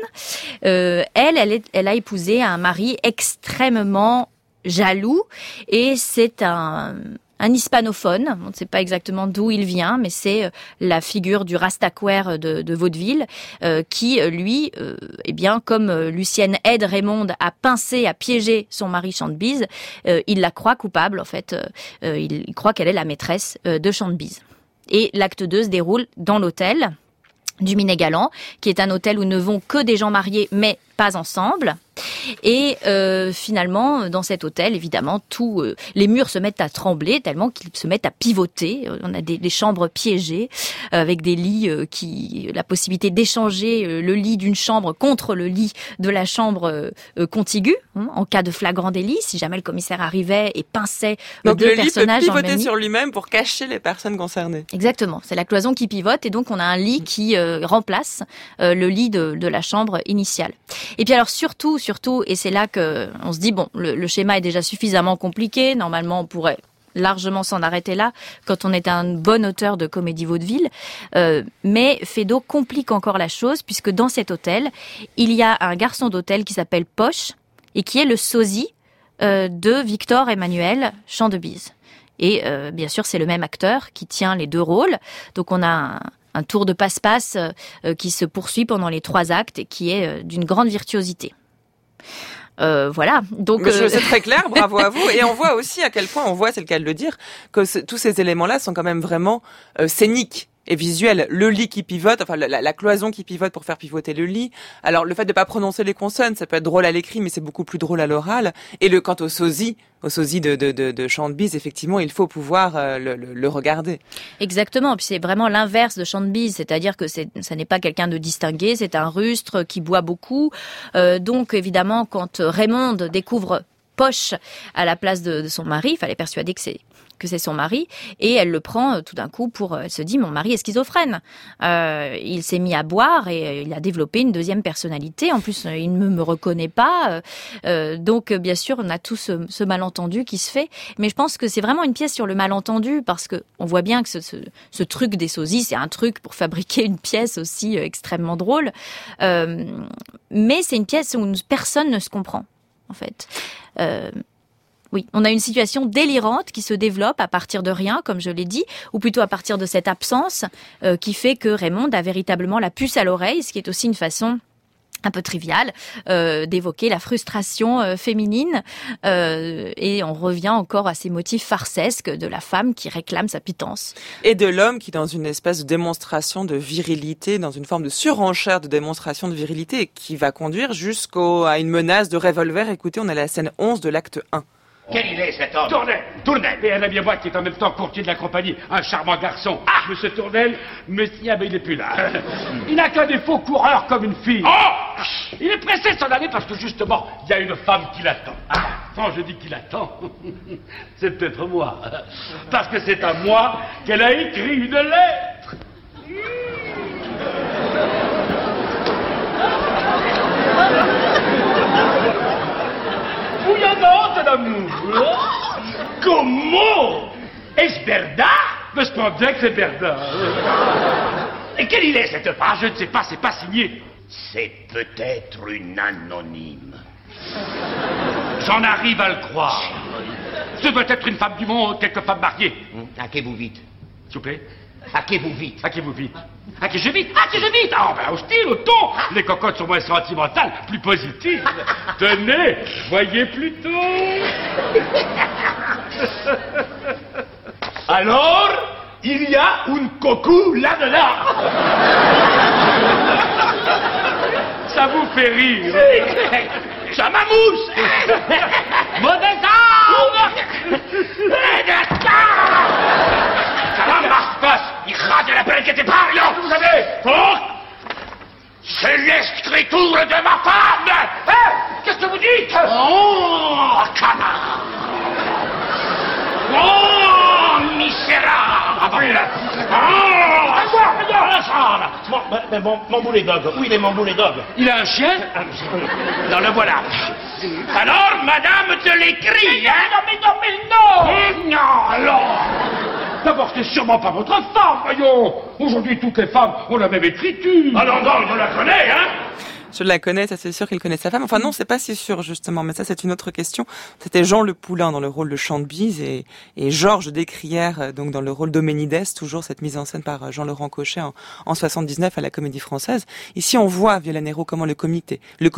elle a épousé un mari extrêmement jaloux, et c'est un hispanophone. On ne sait pas exactement d'où il vient, mais c'est la figure du Rastaquouère de vaudeville qui, lui, comme Lucienne aide Raymond à pincer, à piéger son mari Chandebise, il la croit coupable, en fait. Il croit qu'elle est la maîtresse de Chandebise. Et l'acte 2 se déroule dans l'hôtel du Minet-Galant, qui est un hôtel où ne vont que des gens mariés, mais pas ensemble. Et finalement, dans cet hôtel, évidemment, les murs se mettent à trembler tellement qu'ils se mettent à pivoter. On a des chambres piégées avec des lits la possibilité d'échanger le lit d'une chambre contre le lit de la chambre contiguë, en cas de flagrant délit, si jamais le commissaire arrivait et pinçait deux personnages dans le même lit. Donc le lit peut pivoter sur lui-même pour cacher les personnes concernées. Exactement, c'est la cloison qui pivote, et donc on a un lit qui remplace le lit de la chambre initiale. Et puis alors surtout, et c'est là que on se dit bon, le schéma est déjà suffisamment compliqué. Normalement, on pourrait largement s'en arrêter là quand on est un bon auteur de comédie vaudeville. Mais Feydeau complique encore la chose, puisque dans cet hôtel, il y a un garçon d'hôtel qui s'appelle Poche et qui est le sosie de Victor-Emmanuel Chandebise. Et bien sûr, c'est le même acteur qui tient les deux rôles. Donc on a un tour de passe-passe qui se poursuit pendant les 3 actes et qui est d'une grande virtuosité. Voilà. Donc c'est très clair, bravo à vous. Et on voit aussi à quel point, c'est le cas de le dire, que tous ces éléments-là sont quand même vraiment scéniques et visuels. Le lit qui pivote, enfin la cloison qui pivote pour faire pivoter le lit. Alors le fait de pas prononcer les consonnes, ça peut être drôle à l'écrit, mais c'est beaucoup plus drôle à l'oral. Et quant au sosie de Chandebise, effectivement, il faut pouvoir le regarder. Exactement. Puis c'est vraiment l'inverse de Chandebise, c'est-à-dire que ça n'est pas quelqu'un de distingué, c'est un rustre qui boit beaucoup. Donc évidemment, quand Raymond découvre Poche à la place de son mari, il fallait persuader que c'est son mari, et elle le prend tout d'un coup elle se dit, mon mari est schizophrène. Il s'est mis à boire et il a développé une deuxième personnalité. En plus, il ne me reconnaît pas. Donc, bien sûr, on a tout ce malentendu qui se fait. Mais je pense que c'est vraiment une pièce sur le malentendu, parce que on voit bien que ce truc des sosies, c'est un truc pour fabriquer une pièce aussi extrêmement drôle. Mais c'est une pièce où personne ne se comprend, en fait. Oui, on a une situation délirante qui se développe à partir de rien, comme je l'ai dit, ou plutôt à partir de cette absence qui fait que Raymond a véritablement la puce à l'oreille, ce qui est aussi une façon un peu trivial, d'évoquer la frustration féminine, et on revient encore à ces motifs farcesques de la femme qui réclame sa pitance. Et de l'homme qui, dans une espèce de démonstration de virilité, dans une forme de surenchère de démonstration de virilité, qui va conduire à une menace de revolver. Écoutez, on est à la scène 11 de l'acte 1. Quel il est cet homme? Tournel. Et un ami à moi qui est en même temps courtier de la compagnie, un charmant garçon. Monsieur Tournel, monsieur, il est plus là. Il n'a qu'un défaut, coureur comme une fille. Oh! Il est pressé de s'en aller parce que justement, il y a une femme qui l'attend. Quand je dis qu'il attend, c'est peut-être moi. Parce que c'est à moi qu'elle a écrit une lettre. Bouillonnante d'amour. Comment? Est-ce verdad? Mais je pense bien que c'est verdad. Et quel il est cette femme? Je ne sais pas, c'est pas signé. C'est peut-être une anonyme. J'en arrive à le croire. Ce doit être une femme du monde, quelque femme mariée. Haquez-vous vite. S'il vous plaît. Haquez-vous vite. Haquez-vous vite. Haquez-je vite. Haquez-je vite. Ah, ben, au style, au ton. Les cocottes sont moins sentimentales, plus positives. Tenez, voyez plutôt. Alors, il y a une coco là-dedans. Ça vous fait rire. Ça m'amuse. Mauvais arme. Ça va, Marcos. Il rate de la peine que t'es pas, vous savez. Oh, c'est l'écriture de ma femme. Qu'est-ce que vous dites? Oh, canard. Oh, misérable. Mon boulet d'og. Où il est mon boulet d'og? Il a un chien? Non, le voilà. Alors, madame te l'écrit, hein? Non. Non, alors. D'abord, c'est sûrement pas votre femme, voyons. Aujourd'hui, toutes les femmes ont la même écriture. Alors, donc, je la connais, hein? Je la connais, ça c'est sûr qu'il connaît sa femme. Enfin non, c'est pas si sûr justement, mais ça c'est une autre question. C'était Jean Le Poulain dans le rôle de Chantebise et Georges Descrières donc dans le rôle d'Homénides, toujours cette mise en scène par Jean-Laurent Cochet en 79 à la Comédie Française. Ici on voit Viola Nero comment le comique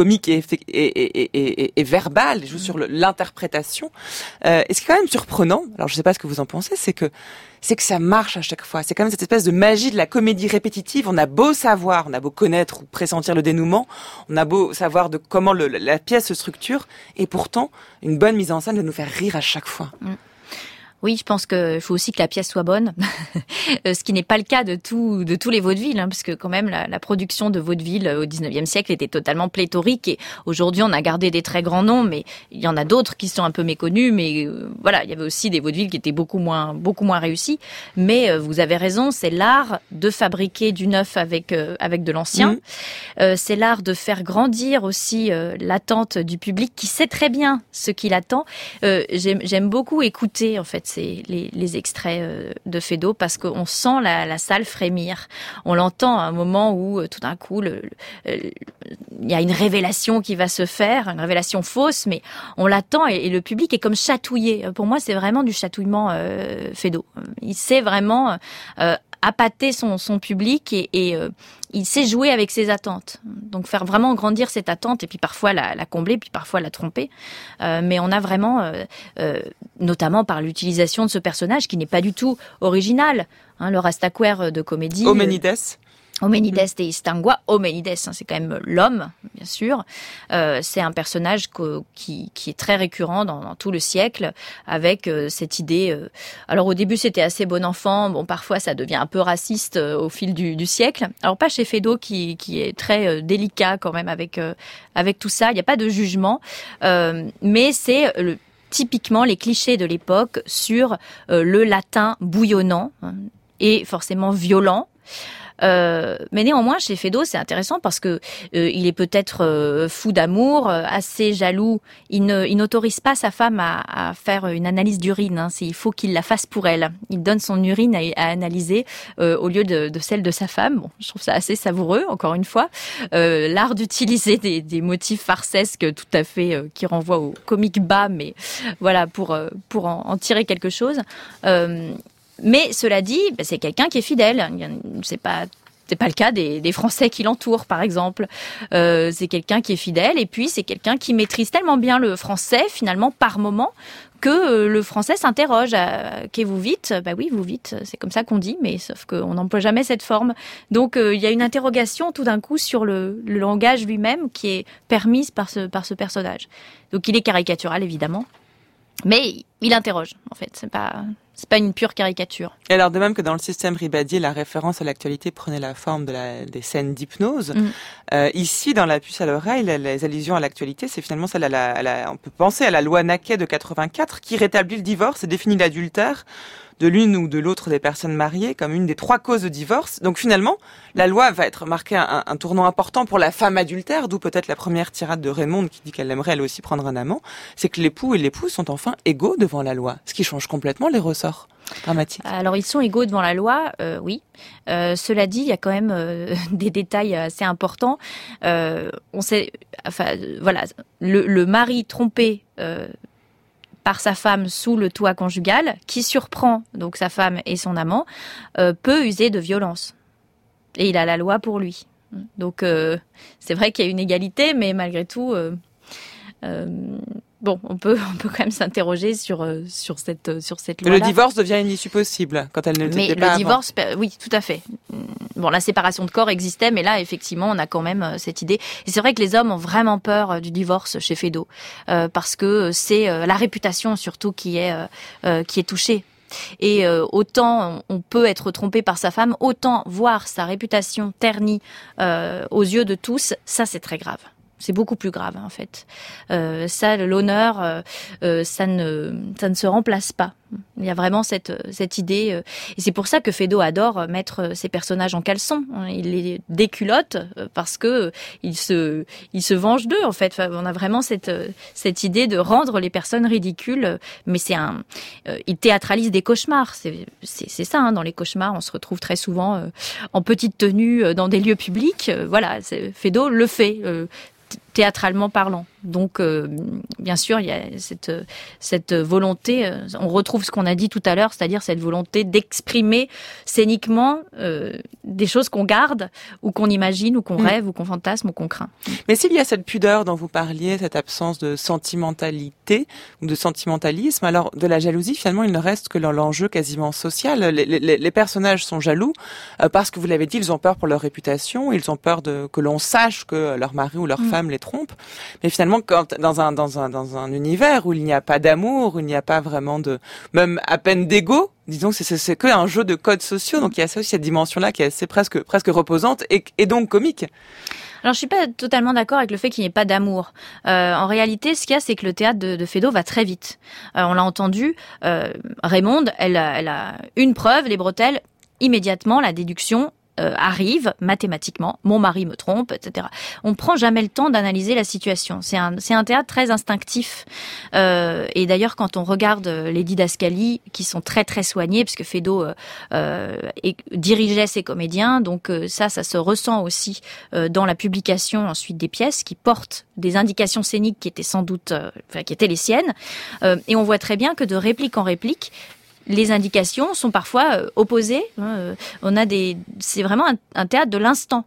est verbal, joue sur l'interprétation. Et ce qui est quand même surprenant, alors je sais pas ce que vous en pensez, c'est que ça marche à chaque fois. C'est quand même cette espèce de magie de la comédie répétitive. On a beau savoir, on a beau connaître ou pressentir le dénouement, on a beau savoir de comment la pièce se structure, et pourtant, une bonne mise en scène va nous faire rire à chaque fois. Oui, je pense qu'il faut aussi que la pièce soit bonne, ce qui n'est pas le cas de tous les vaudevilles, hein, parce que quand même la production de vaudeville au 19e siècle était totalement pléthorique, et aujourd'hui on a gardé des très grands noms, mais il y en a d'autres qui sont un peu méconnus, mais voilà, il y avait aussi des vaudevilles qui étaient beaucoup moins réussis. Mais vous avez raison, c'est l'art de fabriquer du neuf avec de l'ancien. C'est l'art de faire grandir aussi l'attente du public qui sait très bien ce qu'il attend. J'aime beaucoup écouter en fait les extraits de Feydeau, parce qu'on sent la salle frémir. On l'entend à un moment où tout d'un coup il y a une révélation qui va se faire, une révélation fausse, mais on l'attend et le public est comme chatouillé. Pour moi, c'est vraiment du chatouillement Feydeau. Il sait vraiment appâter son public et il sait jouer avec ses attentes. Donc faire vraiment grandir cette attente et puis parfois la combler, puis parfois la tromper. Mais on a vraiment, notamment par l'utilisation de ce personnage qui n'est pas du tout original, hein, le Rastaquouère de comédie. Homénides de Istangua, Homénides, hein, c'est quand même l'homme, bien sûr. C'est un personnage qui est très récurrent dans tout le siècle, avec cette idée. Alors au début c'était assez bon enfant, bon parfois ça devient un peu raciste au fil du siècle. Alors pas chez Feydeau qui est très délicat quand même avec tout ça. Il n'y a pas de jugement, mais c'est typiquement les clichés de l'époque sur le latin bouillonnant, hein, et forcément violent. Mais néanmoins, chez Feydeau, c'est intéressant parce que il est peut-être fou d'amour, assez jaloux. Il n'autorise pas sa femme à faire une analyse d'urine. Hein. Il faut qu'il la fasse pour elle. Il donne son urine à analyser au lieu de celle de sa femme. Bon, je trouve ça assez savoureux, encore une fois. L'art d'utiliser des motifs farcesques tout à fait qui renvoient au comique bas, mais voilà, pour en tirer quelque chose. Mais cela dit, c'est quelqu'un qui est fidèle. C'est pas C'est pas le cas des Français qui l'entourent, par exemple. C'est quelqu'un qui est fidèle, et puis c'est quelqu'un qui maîtrise tellement bien le français, finalement, par moment, que le français s'interroge. Qu'est-vous vite ? Bah oui, vous vite, c'est comme ça qu'on dit, mais sauf qu'on n'emploie jamais cette forme. Donc il y a une interrogation tout d'un coup sur le langage lui-même qui est permise par ce personnage. Donc il est caricatural, évidemment, mais il interroge, en fait. C'est pas une pure caricature. Et alors, de même que dans le système Ribadier, la référence à l'actualité prenait la forme des scènes d'hypnose, ici, dans La puce à l'oreille, les allusions à l'actualité, c'est finalement celle on peut penser à la loi Naquet de 84 qui rétablit le divorce et définit l'adultère de l'une ou de l'autre des personnes mariées comme une des 3 causes de divorce. Donc finalement, la loi va être marquée un tournant important pour la femme adultère, d'où peut-être la première tirade de Raymonde qui dit qu'elle aimerait elle aussi prendre un amant. C'est que l'époux et l'épouse sont enfin égaux devant la loi, ce qui change complètement les ressorts dramatiques. Alors ils sont égaux devant la loi, oui. Cela dit, il y a quand même des détails assez importants. On sait, enfin voilà, le mari trompé par sa femme sous le toit conjugal, qui surprend donc sa femme et son amant, peut user de violence. Et il a la loi pour lui. Donc c'est vrai qu'il y a une égalité, mais malgré tout, bon, on peut quand même s'interroger sur cette loi-là. Le divorce devient une issue possible quand elle ne l'était pas avant. Mais le divorce, oui, tout à fait. Bon, la séparation de corps existait, mais là, effectivement, on a quand même cette idée. Et c'est vrai que les hommes ont vraiment peur du divorce chez Feydeau, parce que c'est la réputation surtout qui est touchée. Et autant on peut être trompé par sa femme, autant voir sa réputation ternie aux yeux de tous, ça c'est très grave. C'est beaucoup plus grave, en fait. Ça, l'honneur, ça ne se remplace pas. Il y a vraiment cette idée. Et c'est pour ça que Feydeau adore mettre ses personnages en caleçon. Il les déculotte parce que il se venge d'eux, en fait. Enfin, on a vraiment cette idée de rendre les personnes ridicules. Mais il théâtralise des cauchemars. C'est ça, hein, dans les cauchemars, on se retrouve très souvent en petite tenue dans des lieux publics. Voilà, Feydeau le fait. Théâtralement parlant. Donc, bien sûr, il y a cette volonté, on retrouve ce qu'on a dit tout à l'heure, c'est-à-dire cette volonté d'exprimer scéniquement des choses qu'on garde, ou qu'on imagine, ou qu'on rêve, ou qu'on fantasme, ou qu'on craint. Mais s'il y a cette pudeur dont vous parliez, cette absence de sentimentalité, ou de sentimentalisme, alors de la jalousie, finalement, il ne reste que l'enjeu quasiment social. Les personnages sont jaloux, parce que vous l'avez dit, ils ont peur pour leur réputation, ils ont peur que l'on sache que leur mari ou leur femme les trompe. Mais finalement, quand dans un univers où il n'y a pas d'amour, où il n'y a pas vraiment même à peine d'ego, disons que c'est que un jeu de codes sociaux. Donc il y a ça aussi, cette dimension-là qui est assez presque reposante et donc comique. Alors je suis pas totalement d'accord avec le fait qu'il n'y ait pas d'amour. En réalité, ce qu'il y a, c'est que le théâtre de Feydeau va très vite. On l'a entendu, Raymonde, elle a une preuve, les bretelles, immédiatement la déduction arrive mathématiquement, mon mari me trompe, etc. On ne prend jamais le temps d'analyser la situation. C'est un théâtre très instinctif. Et d'ailleurs, quand on regarde les didascalies, qui sont très très soignées, puisque Feydeau dirigeait ses comédiens, donc ça se ressent aussi dans la publication ensuite des pièces, qui portent des indications scéniques qui étaient sans doute, qui étaient les siennes. Et on voit très bien que de réplique en réplique, les indications sont parfois opposées. C'est vraiment un théâtre de l'instant.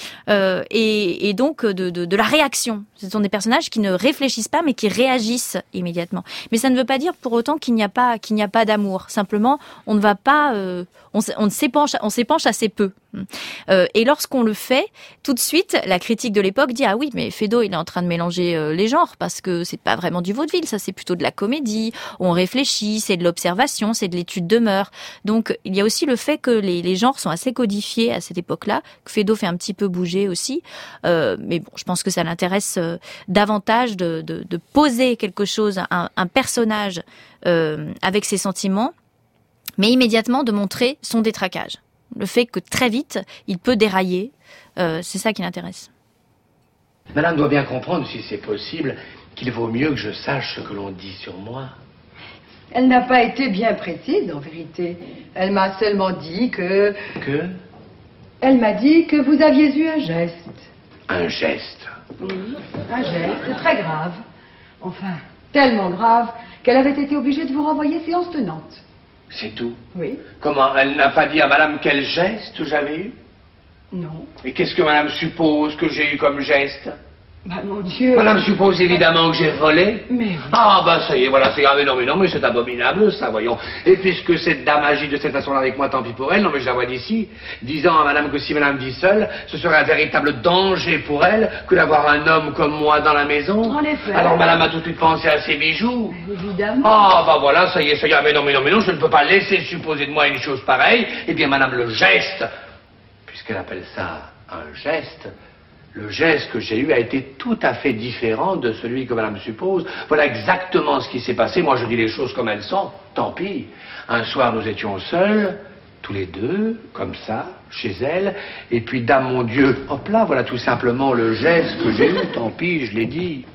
Et donc de la réaction. Ce sont des personnages qui ne réfléchissent pas, mais qui réagissent immédiatement. Mais ça ne veut pas dire pour autant qu'il n'y a pas d'amour. Simplement, on ne va pas, on s'épanche assez peu. Et lorsqu'on le fait, tout de suite, la critique de l'époque dit ah oui, mais Feydeau il est en train de mélanger les genres parce que c'est pas vraiment du vaudeville, ça c'est plutôt de la comédie. On réfléchit, c'est de l'observation, c'est de l'étude de mœurs. Donc il y a aussi le fait que les genres sont assez codifiés à cette époque-là, que Feydeau fait un petit peu bouger aussi. Mais bon, je pense que ça l'intéresse davantage de poser quelque chose, un personnage avec ses sentiments, mais immédiatement de montrer son détraquage. Le fait que très vite, il peut dérailler, c'est ça qui l'intéresse. Madame doit bien comprendre, si c'est possible, qu'il vaut mieux que je sache ce que l'on dit sur moi. Elle n'a pas été bien précise, en vérité. Elle m'a seulement dit que... Que? Elle m'a dit que vous aviez eu un geste. Un geste? Oui, un geste très grave. Enfin, tellement grave qu'elle avait été obligée de vous renvoyer séance tenante. C'est tout? Oui. Comment? Elle n'a pas dit à madame quel geste j'avais eu? Non. Et qu'est-ce que madame suppose que j'ai eu comme geste? Bah, mon Dieu. Madame suppose évidemment que j'ai volé. Mais... Ah, bah, ça y est, voilà, c'est grave. Non, mais c'est abominable, ça, voyons. Et puisque cette dame agit de cette façon-là avec moi, tant pis pour elle, non, mais je la vois d'ici, disant à madame que si madame vit seule, ce serait un véritable danger pour elle que d'avoir un homme comme moi dans la maison. En effet. Alors madame a tout de suite pensé à ses bijoux. Évidemment. Ah, bah voilà, ça y est, mais non, je ne peux pas laisser supposer de moi une chose pareille. Eh bien, madame, le geste, puisqu'elle appelle ça un geste, le geste que j'ai eu a été tout à fait différent de celui que madame suppose. Voilà exactement ce qui s'est passé. Moi, je dis les choses comme elles sont. Tant pis. Un soir, nous étions seuls, tous les deux, comme ça, chez elle. Et puis, dame, mon Dieu, hop là, voilà tout simplement le geste que j'ai eu. Tant pis, je l'ai dit.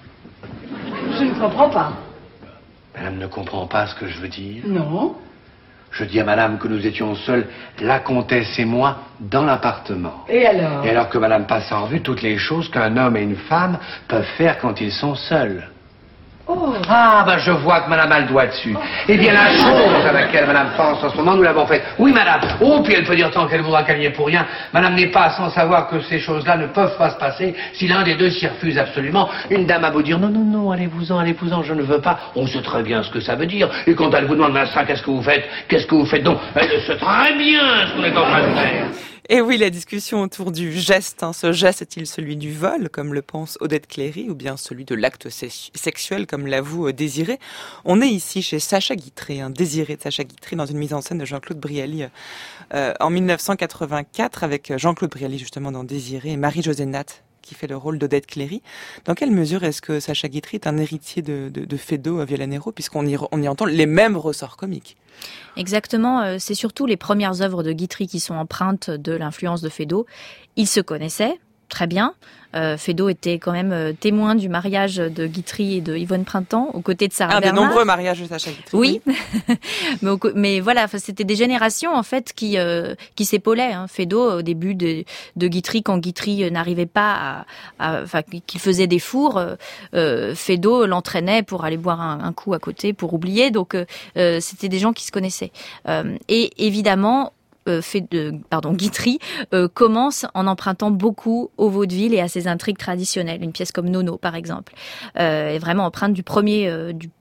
Je ne comprends pas. Madame ne comprend pas ce que je veux dire. Non. Je dis à madame que nous étions seuls, la comtesse et moi, dans l'appartement. Et alors? Et alors que madame passe en revue toutes les choses qu'un homme et une femme peuvent faire quand ils sont seuls. Oh. Ah, ben je vois que madame a le doigt dessus. Eh bien, la chose à laquelle madame pense en ce moment, nous l'avons faite. Oui, madame. Oh, puis elle peut dire tant qu'elle voudra qu'elle n'y est pour rien. Madame n'est pas sans savoir que ces choses-là ne peuvent pas se passer si l'un des deux s'y refuse absolument. Une dame a beau dire non, allez-vous-en, je ne veux pas. On sait très bien ce que ça veut dire. Et quand elle vous demande, Vincent, qu'est-ce que vous faites donc? Elle sait très bien ce qu'on est en train de faire. Et oui, la discussion autour du geste, ce geste est-il celui du vol, comme le pense Odette Cléry, ou bien celui de l'acte sexuel, comme l'avoue Désiré? On est ici chez Sacha Guitry, Désiré de Sacha Guitry, dans une mise en scène de Jean-Claude Brialy en 1984, avec Jean-Claude Brialy justement dans Désiré et Marie-Josée Natt qui fait le rôle d'Odette Cléry. Dans quelle mesure est-ce que Sacha Guitry est un héritier de Feydeau Villanéro, puisqu'on y entend les mêmes ressorts comiques? Exactement, c'est surtout les premières œuvres de Guitry qui sont empreintes de l'influence de Feydeau. Ils se connaissaient très bien. Feydeau était quand même témoin du mariage de Guitry et de Yvonne Printemps aux côtés de Sarah Bernhardt. Un des nombreux mariages de Sacha Guitry. Oui, mais voilà, c'était des générations en fait qui s'épaulaient. Feydeau au début de Guitry, quand Guitry n'arrivait pas qu'il faisait des fours, Feydeau l'entraînait pour aller boire un coup à côté pour oublier. Donc c'était des gens qui se connaissaient. Et évidemment, Guitry commence en empruntant beaucoup au vaudeville et à ses intrigues traditionnelles. Une pièce comme Nono, par exemple, est vraiment empreinte du premier,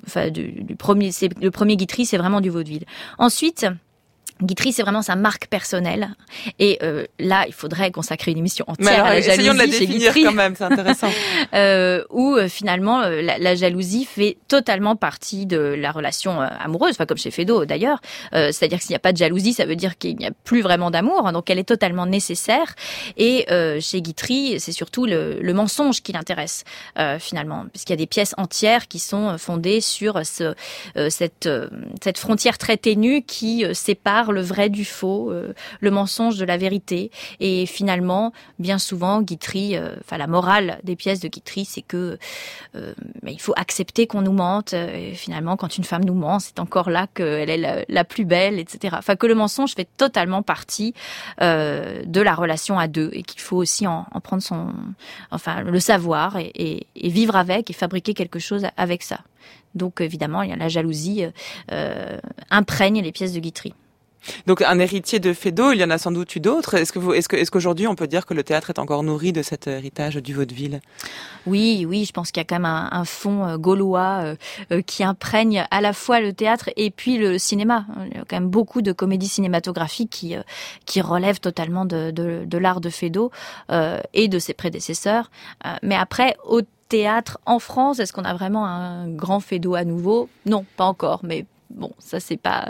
le premier Guitry, c'est vraiment du vaudeville. Ensuite, Guitry, c'est vraiment sa marque personnelle. Et là, il faudrait consacrer une émission entière à la jalousie. Essayons de la définir quand même, c'est intéressant. Où finalement, la jalousie fait totalement partie de la relation amoureuse, comme chez Feydeau d'ailleurs. C'est-à-dire que s'il n'y a pas de jalousie, ça veut dire qu'il n'y a plus vraiment d'amour. Donc elle est totalement nécessaire. Et chez Guitry, c'est surtout le mensonge qui l'intéresse finalement. Puisqu'il y a des pièces entières qui sont fondées sur cette frontière très ténue qui sépare le vrai du faux, le mensonge de la vérité. Et finalement, bien souvent, Guitry, la morale des pièces de Guitry, c'est que il faut accepter qu'on nous mente. Et finalement, quand une femme nous ment, c'est encore là qu'elle est la plus belle, etc. Que le mensonge fait totalement partie de la relation à deux et qu'il faut aussi en prendre le savoir et vivre avec et fabriquer quelque chose avec ça. Donc évidemment, la jalousie imprègne les pièces de Guitry. Donc un héritier de Feydeau, il y en a sans doute eu d'autres. Est-ce qu'aujourd'hui on peut dire que le théâtre est encore nourri de cet héritage du vaudeville? Oui, je pense qu'il y a quand même un fond gaulois qui imprègne à la fois le théâtre et puis le cinéma. Il y a quand même beaucoup de comédies cinématographiques qui relèvent totalement de l'art de Feydeau et de ses prédécesseurs. Mais après, au théâtre en France, est-ce qu'on a vraiment un grand Feydeau à nouveau? Non, pas encore, mais bon, ça c'est pas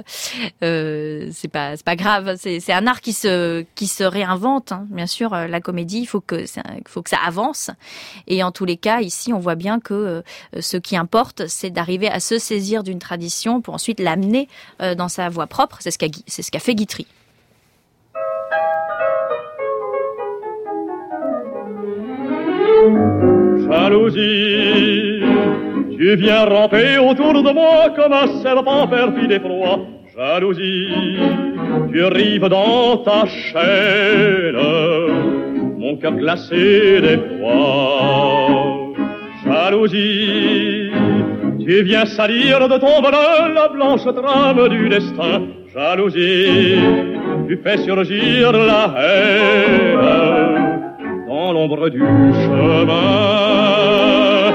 grave. C'est un art qui se réinvente. Bien sûr, la comédie, il faut que ça avance. Et en tous les cas, ici, on voit bien que ce qui importe, c'est d'arriver à se saisir d'une tradition pour ensuite l'amener dans sa voie propre. C'est ce qu'a fait Guitry. Jalousie, tu viens ramper autour de moi comme un serpent perfide et froid. Jalousie, tu arrives dans ta chaîne, mon cœur glacé d'effroi. Jalousie, tu viens salir de ton bonheur la blanche trame du destin. Jalousie, tu fais surgir la haine dans l'ombre du chemin.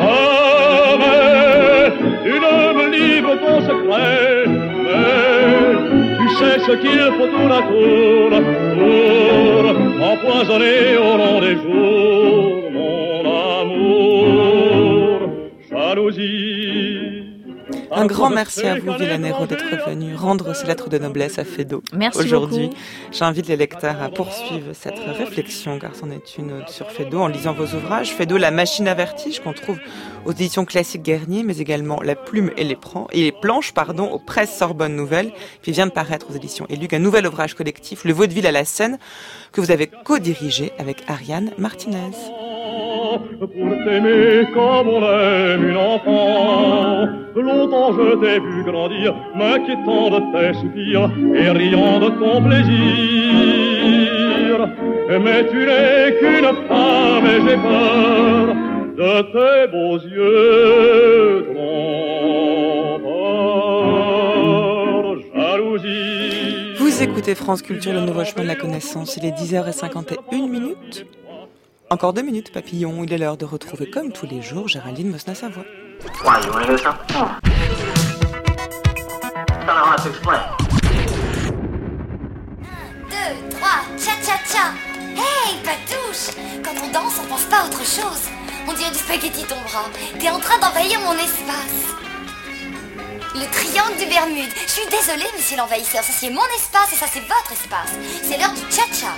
Jamais tu ne me livres ton secret, mais tu sais ce qu'il faut tour à tour pour empoisonner au long des jours mon amour. Jalousie. Un grand merci à vous, Villanero, d'être venu rendre ces lettres de noblesse à Feydeau. Merci aujourd'hui. beaucoup. J'invite les lecteurs à poursuivre cette réflexion, car c'en est une sur Feydeau, en lisant vos ouvrages. Feydeau, La machine à vertige, qu'on trouve aux éditions classiques Garnier, mais également La plume et les planches, aux presses Sorbonne Nouvelle, qui vient de paraître aux éditions Élug, un nouvel ouvrage collectif, Le vaudeville à la scène, que vous avez co-dirigé avec Ariane Martinez. Pour t'aimer comme on aime une enfant, longtemps je t'ai vu grandir, m'inquiétant de tes soupirs et riant de ton plaisir. Mais tu n'es qu'une femme et j'ai peur de tes beaux yeux trompeurs. Jalousie. Vous écoutez France Culture, le nouveau chemin de la connaissance. Il est 10h51. Encore 2 minutes, papillon. Il est l'heure de retrouver, comme tous les jours, Géraldine Mosna-Savoie. Why, you wanna hear something? Oh. I don't know how to explain. 1, 2, 3, cha-cha-cha. Hey, Patouche! Quand on danse, on pense pas à autre chose. On dirait du spaghetti ton bras. T'es en train d'envahir mon espace. Le triangle du Bermude. Je suis désolée, monsieur l'envahisseur. Ça, c'est mon espace et ça, c'est votre espace. C'est l'heure du cha-cha.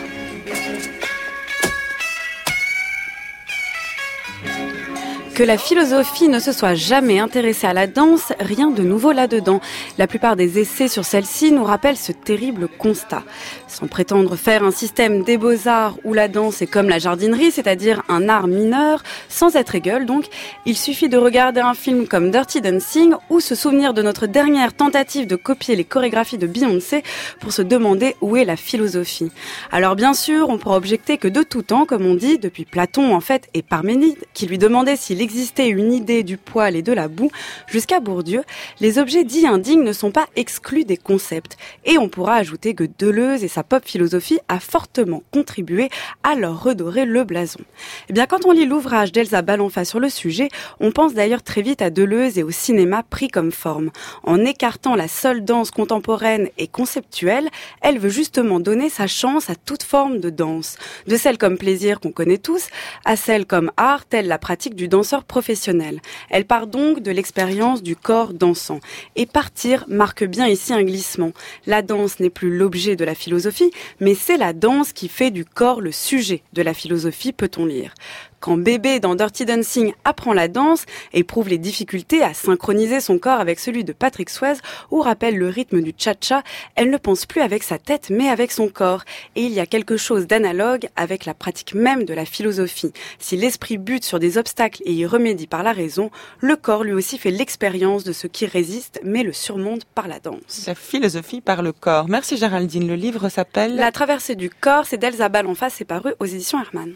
Que la philosophie ne se soit jamais intéressée à la danse, rien de nouveau là-dedans. La plupart des essais sur celle-ci nous rappellent ce terrible constat. Sans prétendre faire un système des beaux-arts où la danse est comme la jardinerie, c'est-à-dire un art mineur, sans être égueule donc, il suffit de regarder un film comme Dirty Dancing ou se souvenir de notre dernière tentative de copier les chorégraphies de Beyoncé pour se demander où est la philosophie. Alors bien sûr, on pourra objecter que de tout temps, comme on dit, depuis Platon en fait et Parménide, qui lui demandait s'il existait une idée du poil et de la boue, jusqu'à Bourdieu, les objets dits indignes ne sont pas exclus des concepts. Et on pourra ajouter que Deleuze et sa pop philosophie a fortement contribué à leur redorer le blason. Eh bien, quand on lit l'ouvrage d'Elsa Balanfa sur le sujet, on pense d'ailleurs très vite à Deleuze et au cinéma pris comme forme. En écartant la seule danse contemporaine et conceptuelle, elle veut justement donner sa chance à toute forme de danse. De celle comme plaisir qu'on connaît tous, à celle comme art, telle la pratique du danseur professionnel. Elle part donc de l'expérience du corps dansant. Et partir marque bien ici un glissement. La danse n'est plus l'objet de la philosophie, mais c'est la danse qui fait du corps le sujet de la philosophie, peut-on lire. Quand Bébé dans Dirty Dancing apprend la danse, éprouve les difficultés à synchroniser son corps avec celui de Patrick Swayze ou rappelle le rythme du cha-cha, elle ne pense plus avec sa tête mais avec son corps. Et il y a quelque chose d'analogue avec la pratique même de la philosophie. Si l'esprit bute sur des obstacles et y remédie par la raison, le corps lui aussi fait l'expérience de ce qui résiste mais le surmonte par la danse. La philosophie par le corps. Merci Géraldine. Le livre s'appelle La traversée du corps, c'est d'Elsa Balanfa, c'est paru aux éditions Hermann.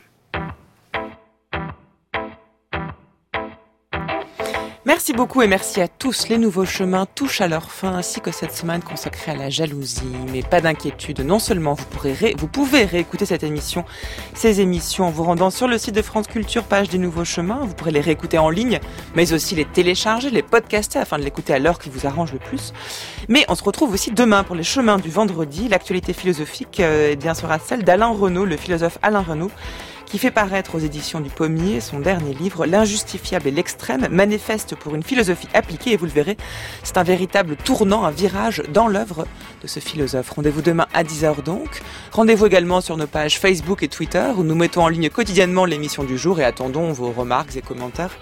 Merci beaucoup et merci à tous. Les nouveaux chemins touchent à leur fin, ainsi que cette semaine consacrée à la jalousie. Mais pas d'inquiétude, non seulement vous pouvez réécouter cette émission, ces émissions en vous rendant sur le site de France Culture, page des nouveaux chemins. Vous pourrez les réécouter en ligne, mais aussi les télécharger, les podcaster afin de l'écouter à l'heure qui vous arrange le plus. Mais on se retrouve aussi demain pour les chemins du vendredi. L'actualité philosophique sera celle d'Alain Renaud, le philosophe Alain Renaud, qui fait paraître aux éditions du Pommier son dernier livre, L'injustifiable et l'extrême, manifeste pour une philosophie appliquée. Et vous le verrez, c'est un véritable tournant, un virage dans l'œuvre de ce philosophe. Rendez-vous demain à 10h donc. Rendez-vous également sur nos pages Facebook et Twitter, où nous mettons en ligne quotidiennement l'émission du jour et attendons vos remarques et commentaires